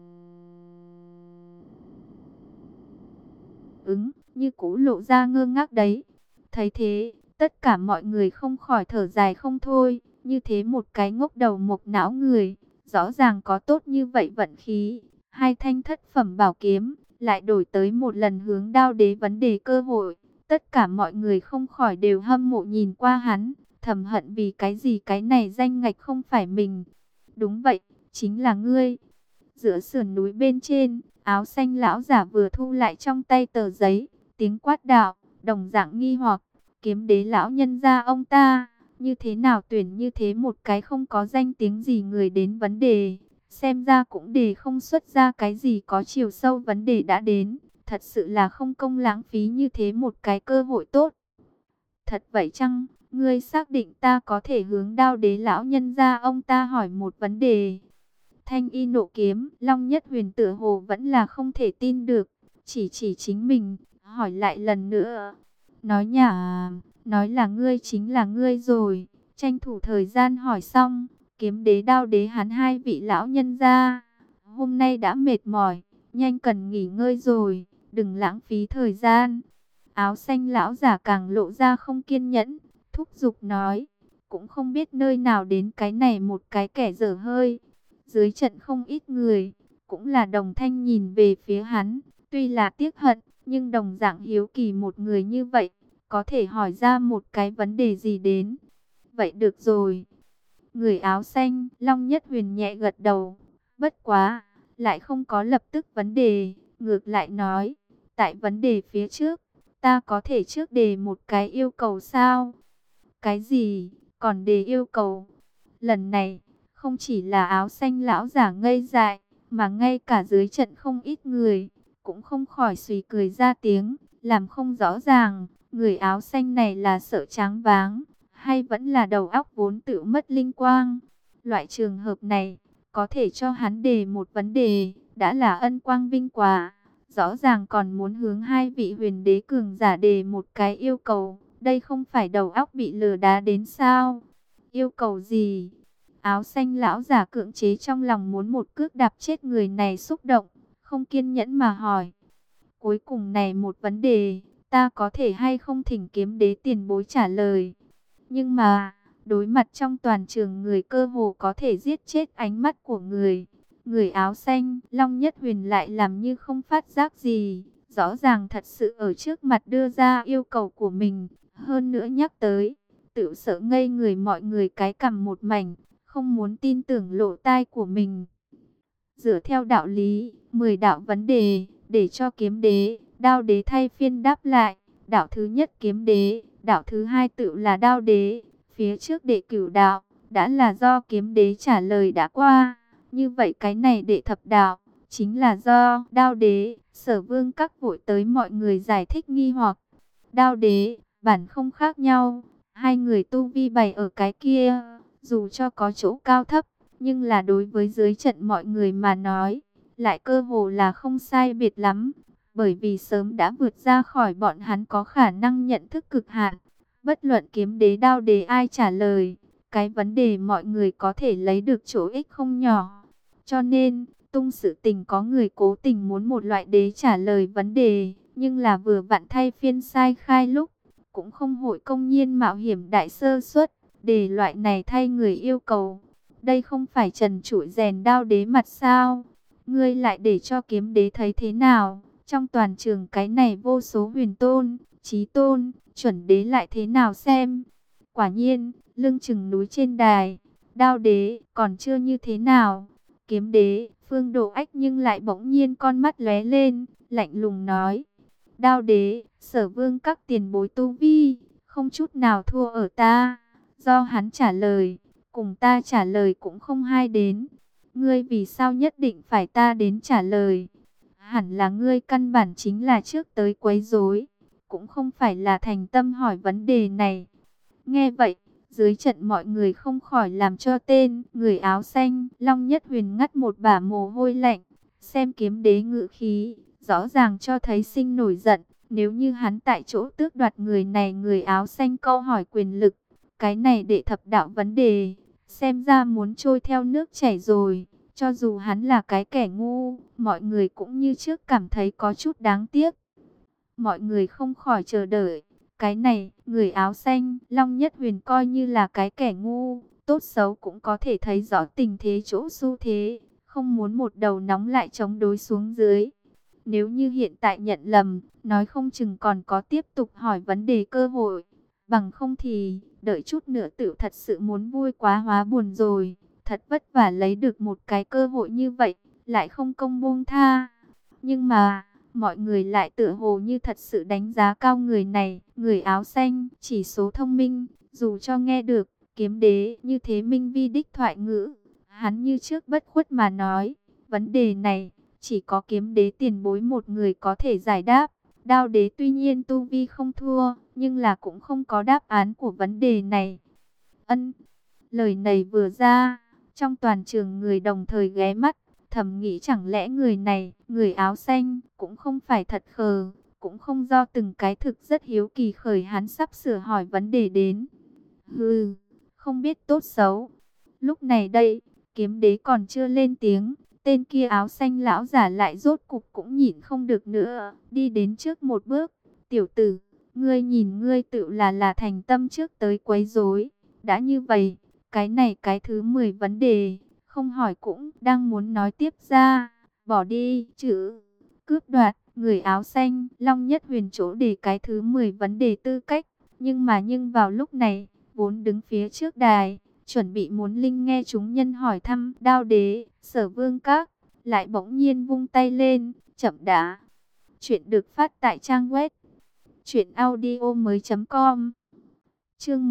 ứng, như cũ lộ ra ngơ ngác đấy. Thấy thế, tất cả mọi người không khỏi thở dài không thôi, như thế một cái ngốc đầu mộc não người, rõ ràng có tốt như vậy vận khí, hai thanh thất phẩm bảo kiếm, lại đổi tới một lần hướng Đao Đế vấn đề cơ hội. Tất cả mọi người không khỏi đều hâm mộ nhìn qua hắn, thầm hận vì cái gì cái này danh ngạch không phải mình. Đúng vậy, chính là ngươi. Giữa sườn núi bên trên, áo xanh lão giả vừa thu lại trong tay tờ giấy, tiếng quát đạo, đồng dạng nghi hoặc, kiếm đế lão nhân ra ông ta, như thế nào tuyển như thế một cái không có danh tiếng gì người đến vấn đề, xem ra cũng đề không xuất ra cái gì có chiều sâu vấn đề đã đến, thật sự là không công lãng phí như thế một cái cơ hội tốt. Thật vậy chăng, ngươi xác định ta có thể hướng Đao Đế lão nhân ra ông ta hỏi một vấn đề? Thanh y nộ kiếm, long nhất huyền tựa hồ vẫn là không thể tin được, chỉ chính mình, hỏi lại lần nữa. Nói nhả, nói là ngươi chính là ngươi rồi, tranh thủ thời gian hỏi xong, kiếm đế Đao Đế hắn hai vị lão nhân ra. Hôm nay đã mệt mỏi, nhanh cần nghỉ ngơi rồi, đừng lãng phí thời gian. Áo xanh lão giả càng lộ ra không kiên nhẫn, thúc giục nói, cũng không biết nơi nào đến cái này một cái kẻ dở hơi. Dưới trận không ít người, cũng là đồng thanh nhìn về phía hắn, tuy là tiếc hận, nhưng đồng dạng hiếu kỳ một người như vậy, có thể hỏi ra một cái vấn đề gì đến. Vậy được rồi. Người áo xanh, Long Nhất Huyền nhẹ gật đầu, bất quá, lại không có lập tức vấn đề, ngược lại nói, tại vấn đề phía trước, ta có thể trước đề một cái yêu cầu sao? Cái gì, còn đề yêu cầu? Lần này, không chỉ là áo xanh lão giả ngây dại, mà ngay cả dưới trận không ít người, cũng không khỏi suy cười ra tiếng, làm không rõ ràng, người áo xanh này là sợ choáng váng, hay vẫn là đầu óc vốn tự mất linh quang. Loại trường hợp này, có thể cho hắn đề một vấn đề, đã là ân quang vinh quang. Rõ ràng còn muốn hướng hai vị huyền đế cường giả đề một cái yêu cầu, đây không phải đầu óc bị lừa đá đến sao? Yêu cầu gì? Áo xanh lão giả cưỡng chế trong lòng muốn một cước đạp chết người này xúc động, không kiên nhẫn mà hỏi. Cuối cùng này một vấn đề, ta có thể hay không thỉnh kiếm đế tiền bối trả lời. Nhưng mà, đối mặt trong toàn trường người cơ hồ có thể giết chết ánh mắt của người. Người áo xanh, Long Nhất Huyền lại làm như không phát giác gì. Rõ ràng thật sự ở trước mặt đưa ra yêu cầu của mình. Hơn nữa nhắc tới, tự sợ ngây người mọi người cái cằm một mảnh, không muốn tin tưởng lỗ tai của mình. Dựa theo đạo lý, 10 đạo vấn đề, để cho kiếm đế, đao đế thay phiên đáp lại. Đạo thứ nhất kiếm đế, đạo thứ hai tự là đao đế. Phía trước đệ cửu đạo, đã là do kiếm đế trả lời đã qua. Như vậy cái này đệ thập đạo, chính là do đao đế, Sở Vương các vội tới mọi người giải thích nghi hoặc. Đao đế, bản không khác nhau, hai người tu vi bày ở cái kia, dù cho có chỗ cao thấp, nhưng là đối với dưới trận mọi người mà nói, lại cơ hồ là không sai biệt lắm, bởi vì sớm đã vượt ra khỏi bọn hắn có khả năng nhận thức cực hạn. Bất luận kiếm đế đao đế ai trả lời, cái vấn đề mọi người có thể lấy được chỗ ích không nhỏ. Cho nên, tung sự tình có người cố tình muốn một loại đế trả lời vấn đề, nhưng là vừa vặn thay phiên sai khai lúc, cũng không hội công nhiên mạo hiểm đại sơ suất, để loại này thay người yêu cầu. Đây không phải trần trụi rèn đao đế mặt sao? Ngươi lại để cho kiếm đế thấy thế nào? Trong toàn trường cái này vô số huyền tôn, chí tôn, chuẩn đế lại thế nào xem? Quả nhiên, lưng chừng núi trên đài, đao đế còn chưa như thế nào. Kiếm đế, Phương Độ Ách nhưng lại bỗng nhiên con mắt lóe lên, lạnh lùng nói. Đao đế, Sở Vương các tiền bối tu vi, không chút nào thua ở ta. Do hắn trả lời, cùng ta trả lời cũng không hai đến. Ngươi vì sao nhất định phải ta đến trả lời? Hẳn là ngươi căn bản chính là trước tới quấy rối, cũng không phải là thành tâm hỏi vấn đề này. Nghe vậy, dưới trận mọi người không khỏi làm cho tên người áo xanh, Long Nhất Huyền ngắt một bả mồ hôi lạnh. Xem kiếm đế ngự khí, rõ ràng cho thấy sinh nổi giận. Nếu như hắn tại chỗ tước đoạt người này người áo xanh câu hỏi quyền lực, cái này đệ thập đạo vấn đề, xem ra muốn trôi theo nước chảy rồi. Cho dù hắn là cái kẻ ngu, mọi người cũng như trước cảm thấy có chút đáng tiếc. Mọi người không khỏi chờ đợi. Cái này, người áo xanh, Long Nhất Huyền coi như là cái kẻ ngu, tốt xấu cũng có thể thấy rõ tình thế chỗ xu thế, không muốn một đầu nóng lại chống đối xuống dưới. Nếu như hiện tại nhận lầm, nói không chừng còn có tiếp tục hỏi vấn đề cơ hội. Bằng không thì, đợi chút nữa tự thật sự muốn vui quá hóa buồn rồi. Thật vất vả lấy được một cái cơ hội như vậy, lại không công buông tha. Nhưng mà, mọi người lại tựa hồ như thật sự đánh giá cao người này, người áo xanh, chỉ số thông minh, dù cho nghe được, kiếm đế như thế minh vi đích thoại ngữ. Hắn như trước bất khuất mà nói, vấn đề này, chỉ có kiếm đế tiền bối một người có thể giải đáp. Đao đế tuy nhiên tu vi không thua, nhưng là cũng không có đáp án của vấn đề này. Ân, lời này vừa ra, trong toàn trường người đồng thời ghé mắt, thầm nghĩ chẳng lẽ người này, người áo xanh, cũng không phải thật khờ, cũng không do từng cái thực rất hiếu kỳ khởi hắn sắp sửa hỏi vấn đề đến. Hừ, không biết tốt xấu. Lúc này đây, kiếm đế còn chưa lên tiếng, tên kia áo xanh lão giả lại rốt cục cũng nhịn không được nữa, đi đến trước một bước. Tiểu tử, ngươi nhìn ngươi tự là thành tâm trước tới quấy rối. Đã như vậy, cái này cái thứ 10 vấn đề, không hỏi cũng đang muốn nói tiếp ra, bỏ đi chứ. Cướp đoạt, người áo xanh, Long Nhất Huyền chỗ để cái thứ 10 vấn đề tư cách, nhưng vào lúc này, vốn đứng phía trước đài, chuẩn bị muốn linh nghe chúng nhân hỏi thăm Đao Đế, Sở Vương các, lại bỗng nhiên vung tay lên, chậm đã. Chuyện được phát tại trang web truyệnaudiomoi.com. Chương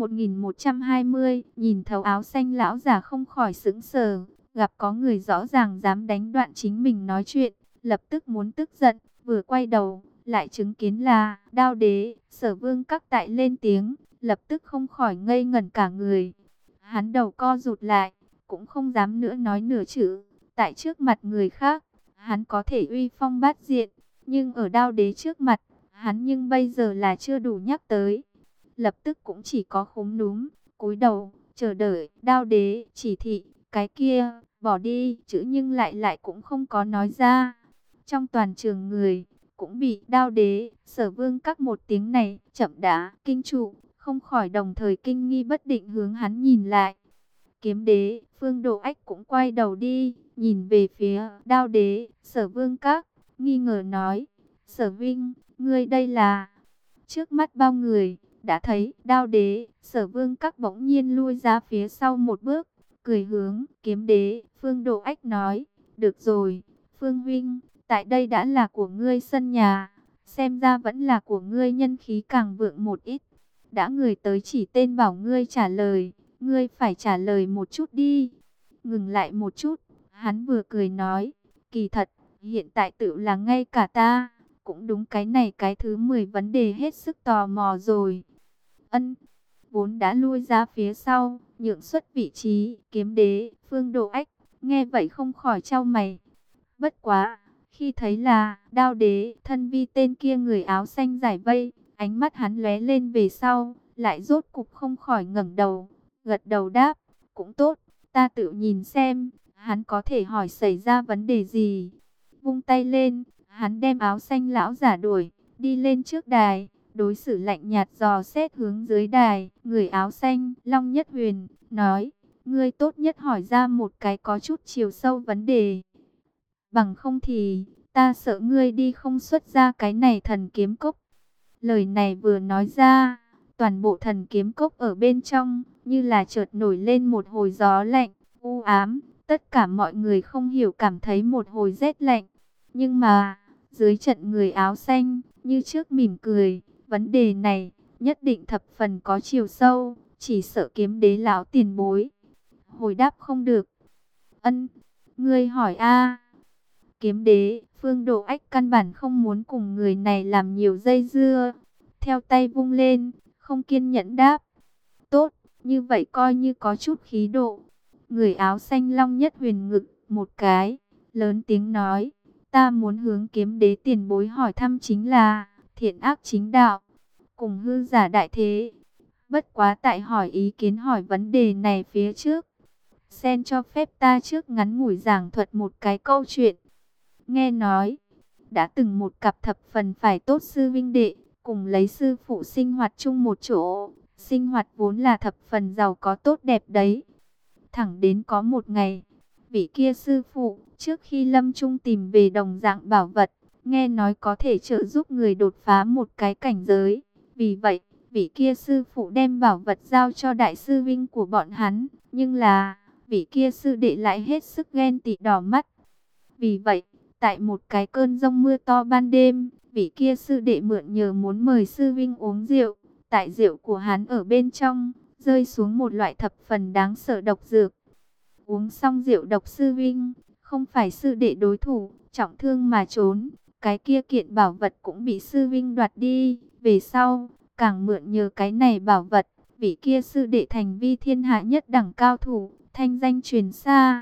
1120, nhìn thấu áo xanh lão giả không khỏi sững sờ, gặp có người rõ ràng dám đánh đoạn chính mình nói chuyện, lập tức muốn tức giận, vừa quay đầu, lại chứng kiến là Đao Đế, Sở Vương các tại lên tiếng, lập tức không khỏi ngây ngẩn cả người. Hắn đầu co rụt lại, cũng không dám nữa nói nửa chữ, tại trước mặt người khác, hắn có thể uy phong bát diện, nhưng ở Đao Đế trước mặt, hắn nhưng bây giờ là chưa đủ nhắc tới. Lập tức cũng chỉ có khúm núm, cúi đầu, chờ đợi Đao Đế chỉ thị, cái kia, bỏ đi, chữ nhưng lại cũng không có nói ra. Trong toàn trường người, cũng bị Đao Đế, Sở Vương các một tiếng này, chậm đã, kinh trụ, không khỏi đồng thời kinh nghi bất định hướng hắn nhìn lại. Kiếm Đế, Phương Độ Ách cũng quay đầu đi, nhìn về phía Đao Đế, Sở Vương các, nghi ngờ nói, Sở Vinh, ngươi đây là... Trước mắt bao người, đã thấy Đao Đế, Sở Vương các bỗng nhiên lui ra phía sau một bước, cười hướng Kiếm Đế, Phương Độ Ách nói, được rồi, Phương Vinh, tại đây đã là của ngươi sân nhà, xem ra vẫn là của ngươi nhân khí càng vượng một ít. Đã người tới chỉ tên bảo ngươi trả lời, ngươi phải trả lời một chút đi. Ngừng lại một chút, hắn vừa cười nói, kỳ thật, hiện tại tự là ngay cả ta, cũng đúng cái này cái thứ 10 vấn đề hết sức tò mò rồi. Ân, vốn đã lui ra phía sau, nhượng xuất vị trí, Kiếm Đế, Phương Độ Ách, nghe vậy không khỏi chau mày. Bất quá, khi thấy là Đao Đế, thân vi tên kia người áo xanh giải vây, ánh mắt hắn lóe lên về sau, lại rốt cục không khỏi ngẩng đầu, gật đầu đáp, cũng tốt, ta tự nhìn xem, hắn có thể hỏi xảy ra vấn đề gì. Vung tay lên, hắn đem áo xanh lão giả đuổi, đi lên trước đài, đối xử lạnh nhạt dò xét hướng dưới đài, người áo xanh, Long Nhất Huyền, nói, ngươi tốt nhất hỏi ra một cái có chút chiều sâu vấn đề. Bằng không thì, ta sợ ngươi đi không xuất ra cái này thần kiếm cốc. Lời này vừa nói ra, toàn bộ thần kiếm cốc ở bên trong, như là chợt nổi lên một hồi gió lạnh, u ám. Tất cả mọi người không hiểu cảm thấy một hồi rét lạnh. Nhưng mà, dưới trận người áo xanh, như trước mỉm cười, vấn đề này, nhất định thập phần có chiều sâu, chỉ sợ Kiếm Đế lão tiền bối. Hồi đáp không được. Ân, ngươi hỏi a. Kiếm Đế, Phương Độ Ách căn bản không muốn cùng người này làm nhiều dây dưa. Theo tay vung lên, không kiên nhẫn đáp. Tốt, như vậy coi như có chút khí độ. Người áo xanh Long Nhất Huyền ngực một cái, lớn tiếng nói. Ta muốn hướng Kiếm Đế tiền bối hỏi thăm chính là thiện ác chính đạo, cùng hư giả đại thế. Bất quá tại hỏi ý kiến hỏi vấn đề này phía trước, xin cho phép ta trước ngắn ngủi giảng thuật một cái câu chuyện. Nghe nói, đã từng một cặp thập phần phải tốt sư vinh đệ, cùng lấy sư phụ sinh hoạt chung một chỗ. Sinh hoạt vốn là thập phần giàu có tốt đẹp đấy. Thẳng đến có một ngày, vị kia sư phụ, trước khi lâm chung tìm về đồng dạng bảo vật, nghe nói có thể trợ giúp người đột phá một cái cảnh giới. Vì vậy, vị kia sư phụ đem bảo vật giao cho đại sư vinh của bọn hắn. Nhưng là, vị kia sư đệ lại hết sức ghen tị đỏ mắt. Vì vậy, tại một cái cơn giông mưa to ban đêm, vị kia sư đệ mượn nhờ muốn mời sư vinh uống rượu. Tại rượu của hắn ở bên trong, rơi xuống một loại thập phần đáng sợ độc dược. Uống xong rượu độc sư vinh, không phải sư đệ đối thủ, trọng thương mà trốn. Cái kia kiện bảo vật cũng bị sư vinh đoạt đi. Về sau, càng mượn nhờ cái này bảo vật, vị kia sư đệ thành vi thiên hạ nhất đẳng cao thủ, thanh danh truyền xa.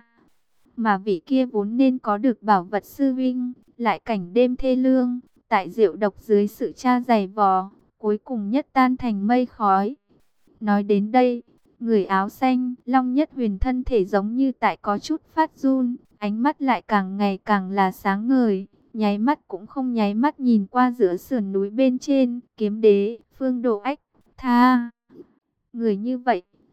Mà vị kia vốn nên có được bảo vật sư vinh, lại cảnh đêm thê lương, tại rượu độc dưới sự tra giày vò, cuối cùng nhất tan thành mây khói. Nói đến đây, người áo xanh, Long Nhất Huyền thân thể giống như tại có chút phát run, ánh mắt lại càng ngày càng là sáng ngời, nháy mắt cũng không nháy mắt nhìn qua giữa sườn núi bên trên, Kiếm Đế, Phương Độ Ách, tha. Người như vậy,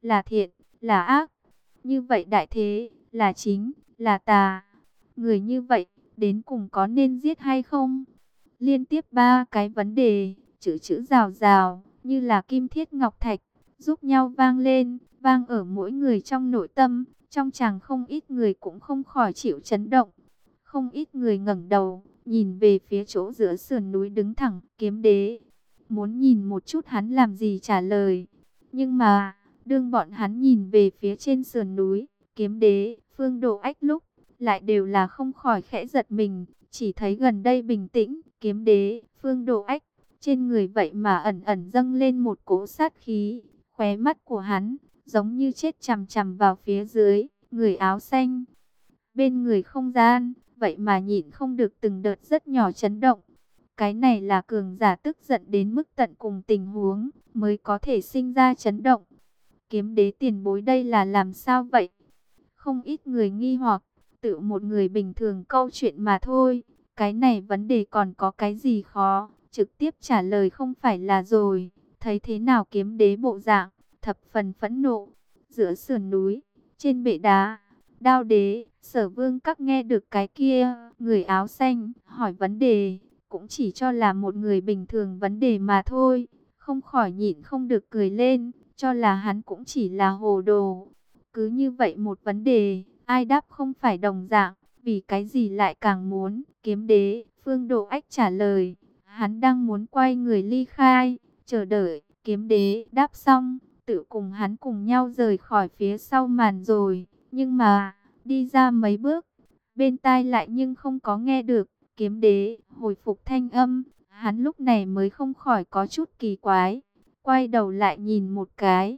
là thiện, là ác. Như vậy đại thế, là chính, là tà. Người như vậy, đến cùng có nên giết hay không? Liên tiếp ba cái vấn đề, chữ chữ rào rào, như là kim thiết ngọc thạch, giúp nhau vang lên, vang ở mỗi người trong nội tâm. Trong chàng không ít người cũng không khỏi chịu chấn động. Không ít người ngẩng đầu, nhìn về phía chỗ giữa sườn núi đứng thẳng, Kiếm Đế. Muốn nhìn một chút hắn làm gì trả lời. Nhưng mà, đương bọn hắn nhìn về phía trên sườn núi, Kiếm Đế, Phương Độ Ách lúc, lại đều là không khỏi khẽ giật mình. Chỉ thấy gần đây bình tĩnh, Kiếm Đế, Phương Độ Ách, trên người vậy mà ẩn ẩn dâng lên một cỗ sát khí. Khóe mắt của hắn, giống như chết chằm chằm vào phía dưới, người áo xanh. Bên người không gian, vậy mà nhịn không được từng đợt rất nhỏ chấn động. Cái này là cường giả tức giận đến mức tận cùng tình huống, mới có thể sinh ra chấn động. Kiếm Đế tiền bối đây là làm sao vậy? Không ít người nghi hoặc, tự một người bình thường câu chuyện mà thôi. Cái này vấn đề còn có cái gì khó, trực tiếp trả lời không phải là rồi. Thấy thế nào Kiếm Đế bộ dạng, thập phần phẫn nộ. Giữa sườn núi, trên bệ đá, Đao Đế, Sở Vương các nghe được cái kia, người áo xanh, hỏi vấn đề, cũng chỉ cho là một người bình thường vấn đề mà thôi. Không khỏi nhịn không được cười lên, cho là hắn cũng chỉ là hồ đồ. Cứ như vậy một vấn đề, ai đáp không phải đồng dạng, vì cái gì lại càng muốn. Kiếm Đế, Phương Độ Ách trả lời, hắn đang muốn quay người ly khai, chờ đợi, Kiếm Đế đáp xong, tự cùng hắn cùng nhau rời khỏi phía sau màn rồi. Nhưng mà, đi ra mấy bước, bên tai lại nhưng không có nghe được. Kiếm Đế hồi phục thanh âm, hắn lúc này mới không khỏi có chút kỳ quái, quay đầu lại nhìn một cái.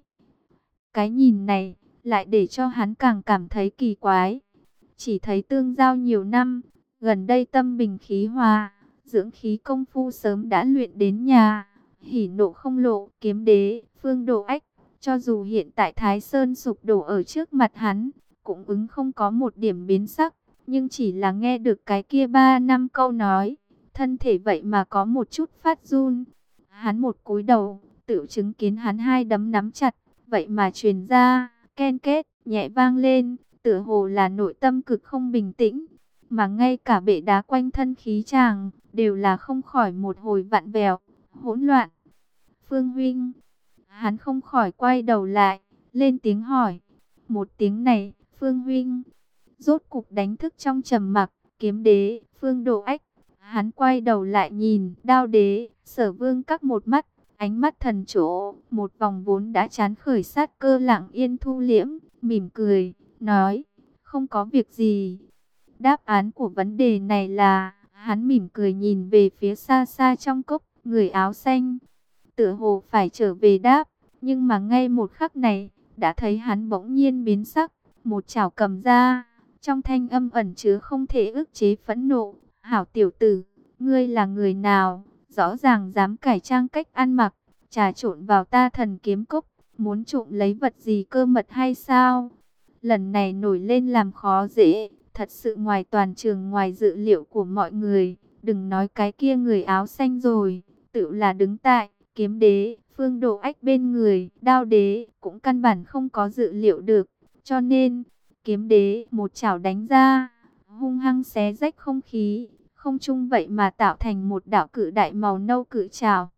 Cái nhìn này lại để cho hắn càng cảm thấy kỳ quái. Chỉ thấy tương giao nhiều năm, gần đây tâm bình khí hòa, dưỡng khí công phu sớm đã luyện đến nhà, hỉ nộ không lộ. Kiếm Đế, Phương Độ Ách, cho dù hiện tại Thái Sơn sụp đổ ở trước mặt hắn, cũng ứng không có một điểm biến sắc. Nhưng chỉ là nghe được cái kia 3 năm câu nói, thân thể vậy mà có một chút phát run. Hắn một cúi đầu, tự chứng kiến hắn hai đấm nắm chặt, vậy mà truyền ra, ken két, nhẹ vang lên, tựa hồ là nội tâm cực không bình tĩnh. Mà ngay cả bệ đá quanh thân khí chàng, đều là không khỏi một hồi vặn vẹo, hỗn loạn. Phương huynh, hắn không khỏi quay đầu lại, lên tiếng hỏi. Một tiếng này, Phương huynh, rốt cục đánh thức trong trầm mặc. Kiếm Đế, Phương Độ Ách, hắn quay đầu lại nhìn Đao Đế, Sở Vương các một mắt, ánh mắt thần chỗ, một vòng vốn đã chán khởi sát cơ lặng yên thu liễm, mỉm cười, nói, không có việc gì. Đáp án của vấn đề này là, hắn mỉm cười nhìn về phía xa xa trong cốc, người áo xanh, tựa hồ phải trở về đáp, nhưng mà ngay một khắc này, đã thấy hắn bỗng nhiên biến sắc, một chảo cầm ra, trong thanh âm ẩn chứa không thể ức chế phẫn nộ. Hảo tiểu tử, ngươi là người nào, rõ ràng dám cải trang cách ăn mặc, trà trộn vào ta Thần Kiếm Cốc, muốn trộm lấy vật gì cơ mật hay sao? Lần này nổi lên làm khó dễ, thật sự ngoài toàn trường, ngoài dự liệu của mọi người. Đừng nói cái kia người áo xanh rồi, tự là đứng tại Kiếm Đế, Phương Độ Ách bên người, Đao Đế cũng căn bản không có dự liệu được. Cho nên, Kiếm Đế một chảo đánh ra, hung hăng xé rách không khí, không trung vậy mà tạo thành một đạo cự đại màu nâu cự trảo.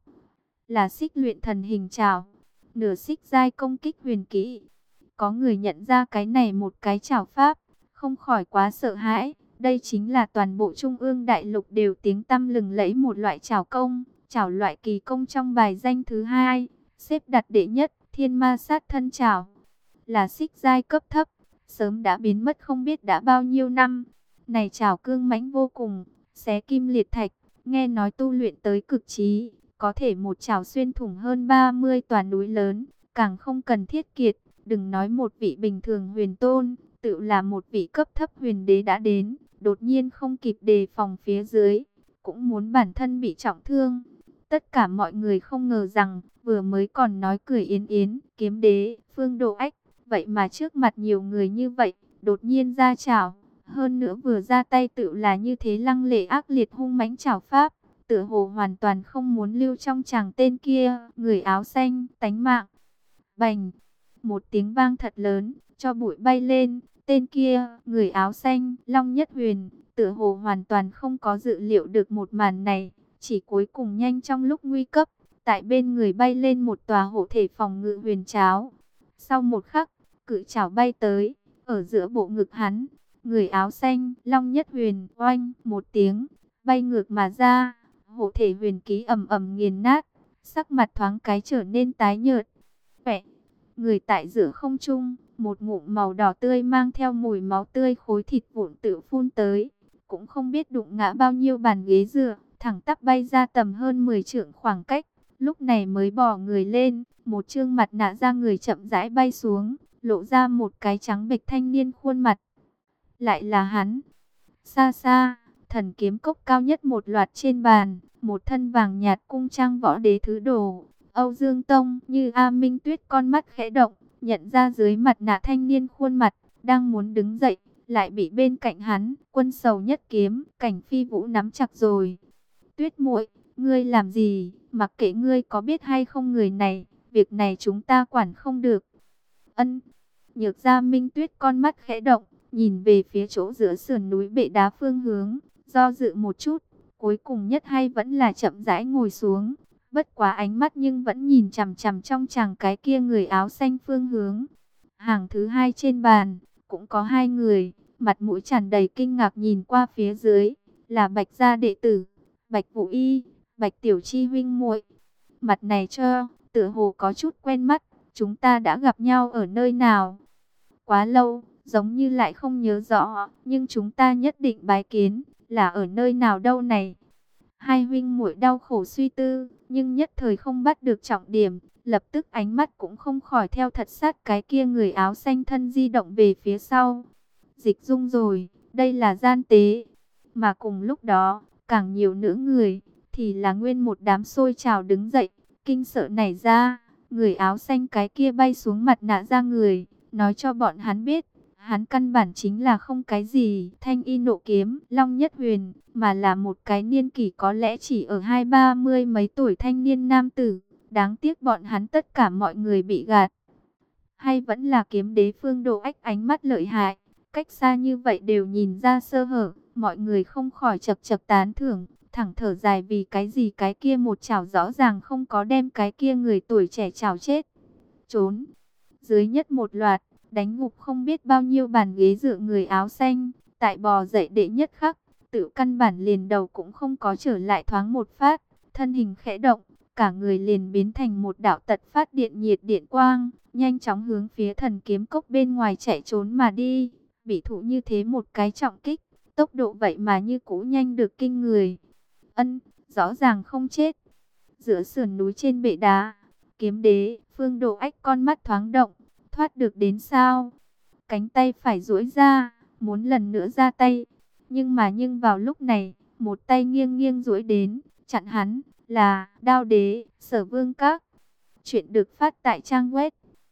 Là xích luyện thần hình trảo, nửa xích giai công kích huyền kỹ. Có người nhận ra cái này một cái trảo pháp, không khỏi quá sợ hãi. Đây chính là toàn bộ Trung ương đại lục đều tiếng tăm lừng lẫy một loại trảo công, trảo loại kỳ công trong bài danh thứ hai, xếp đặt đệ nhất, Thiên Ma Sát Thân Trảo. Là xích giai cấp thấp, sớm đã biến mất không biết đã bao nhiêu năm. Này trảo cương mãnh vô cùng, xé kim liệt thạch, nghe nói tu luyện tới cực trí, có thể một trảo xuyên thủng hơn 30 tòa núi lớn, càng không cần thiết kiệt. Đừng nói một vị bình thường huyền tôn, tự là một vị cấp thấp huyền đế đã đến, đột nhiên không kịp đề phòng phía dưới, cũng muốn bản thân bị trọng thương. Tất cả mọi người không ngờ rằng, vừa mới còn nói cười yến yến, Kiếm Đế, Phương Độ Ách, vậy mà trước mặt nhiều người như vậy, đột nhiên ra chảo. Hơn nữa vừa ra tay tự là như thế lăng lệ ác liệt hung mãnh chảo pháp, tựa hồ hoàn toàn không muốn lưu trong chàng tên kia, người áo xanh, tánh mạng. Bành! một tiếng vang thật lớn, cho bụi bay lên. Tên kia, người áo xanh, Long Nhất Huyền, tựa hồ hoàn toàn không có dự liệu được một màn này, chỉ cuối cùng nhanh trong lúc nguy cấp, tại bên người bay lên một tòa hộ thể phòng ngự huyền trảo. Sau một khắc, cự trảo bay tới, ở giữa bộ ngực hắn, người áo xanh, Long Nhất Huyền, oanh, một tiếng, bay ngược mà ra, hộ thể huyền ký ầm ầm nghiền nát, sắc mặt thoáng cái trở nên tái nhợt. Vẻ, người tại giữa không trung, một ngụm màu đỏ tươi mang theo mùi máu tươi khối thịt vụn tự phun tới, cũng không biết đụng ngã bao nhiêu bàn ghế dựa, thẳng tắp bay ra tầm hơn 10 trượng khoảng cách, lúc này mới bò người lên, một trương mặt nạ da người chậm rãi bay xuống, lộ ra một cái trắng bệch thanh niên khuôn mặt. Lại là hắn. Xa xa, thần kiếm cốc cao nhất một loạt trên bàn, một thân vàng nhạt cung trang võ đế thứ đồ, Âu Dương Tông, Như A Minh Tuyết con mắt khẽ động, nhận ra dưới mặt nạ thanh niên khuôn mặt, đang muốn đứng dậy, lại bị bên cạnh hắn, Quân Sầu Nhất kiếm, Cảnh Phi Vũ nắm chặt rồi. Tuyết muội, ngươi làm gì, mặc kệ ngươi có biết hay không người này, việc này chúng ta quản không được. Ân. Nhược Gia Minh Tuyết con mắt khẽ động, nhìn về phía chỗ giữa sườn núi bệ đá phương hướng, do dự một chút, cuối cùng nhất hay vẫn là chậm rãi ngồi xuống. Bất quá ánh mắt nhưng vẫn nhìn chằm chằm trong chàng cái kia người áo xanh phương hướng. Hàng thứ hai trên bàn, cũng có hai người, mặt mũi tràn đầy kinh ngạc nhìn qua phía dưới, là Bạch gia đệ tử, Bạch Vũ Y, Bạch Tiểu Chi huynh muội. Mặt này cho, tựa hồ có chút quen mắt, chúng ta đã gặp nhau ở nơi nào? Quá lâu, giống như lại không nhớ rõ, nhưng chúng ta nhất định bái kiến, là ở nơi nào đâu này? Hai huynh muội đau khổ suy tư, nhưng nhất thời không bắt được trọng điểm, lập tức ánh mắt cũng không khỏi theo thật sát cái kia người áo xanh thân di động về phía sau. Dịch Dung rồi, đây là gian tế. Mà cùng lúc đó, càng nhiều nữa người, thì là nguyên một đám xôi trào đứng dậy, kinh sợ nảy ra, người áo xanh cái kia bay xuống mặt nạ ra người, nói cho bọn hắn biết, hắn căn bản chính là không cái gì Thanh Y Nộ Kiếm, Long Nhất Huyền, mà là một cái niên kỷ có lẽ chỉ ở 20-30 mấy tuổi thanh niên nam tử. Đáng tiếc bọn hắn tất cả mọi người bị gạt. Hay vẫn là kiếm đế Phương Độ Ách ánh mắt lợi hại, cách xa như vậy đều nhìn ra sơ hở, mọi người không khỏi chật chật tán thưởng, thẳng thở dài vì cái gì cái kia một chảo rõ ràng không có đem cái kia người tuổi trẻ chảo chết. Trốn, dưới nhất một loạt, đánh ngục không biết bao nhiêu bàn ghế dựa người áo xanh, tại bò dậy đệ nhất khắc, tự căn bản liền đầu cũng không có trở lại thoáng một phát, thân hình khẽ động, cả người liền biến thành một đạo tật phát điện nhiệt điện quang, nhanh chóng hướng phía thần kiếm cốc bên ngoài chạy trốn mà đi, bị thụ như thế một cái trọng kích, tốc độ vậy mà như cũ nhanh được kinh người. Ân, rõ ràng không chết. Giữa sườn núi trên bệ đá, kiếm đế, Phương Độ Ách con mắt thoáng động, thoát được đến sao? Cánh tay phải duỗi ra, muốn lần nữa ra tay. Nhưng vào lúc này, một tay nghiêng nghiêng duỗi đến, chặn hắn, là Đao Đế, Sở Vương Các. Chuyện được phát tại trang web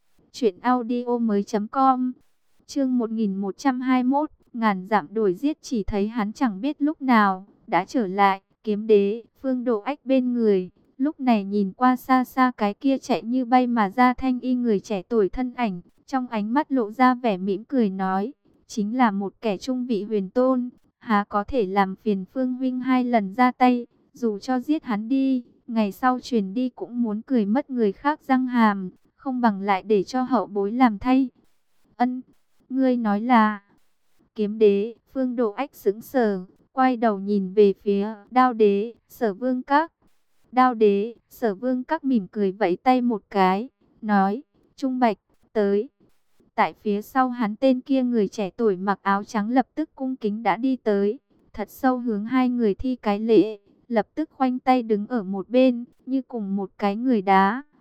truyệnaudiomoi.com. Chương 1121, ngàn dặm đuổi giết, chỉ thấy hắn chẳng biết lúc nào đã trở lại, kiếm đế, Phương Độ Ách bên người. Lúc này nhìn qua xa xa cái kia chạy như bay mà ra thanh y người trẻ tuổi thân ảnh, trong ánh mắt lộ ra vẻ mỉm cười nói, chính là một kẻ trung vị huyền tôn, há có thể làm phiền Phương huynh hai lần ra tay, dù cho giết hắn đi, ngày sau truyền đi cũng muốn cười mất người khác răng hàm, không bằng lại để cho hậu bối làm thay. Ân, ngươi nói là... Kiếm đế, Phương Độ Ách sững sờ, quay đầu nhìn về phía Đao Đế, Sở Vương Các. Đao Đế, Sở Vương Các mỉm cười vẫy tay một cái, nói, Trung Bạch, tới. Tại phía sau hắn tên kia người trẻ tuổi mặc áo trắng lập tức cung kính đã đi tới, thật sâu hướng hai người thi cái lễ, lập tức khoanh tay đứng ở một bên, như cùng một cái người đá.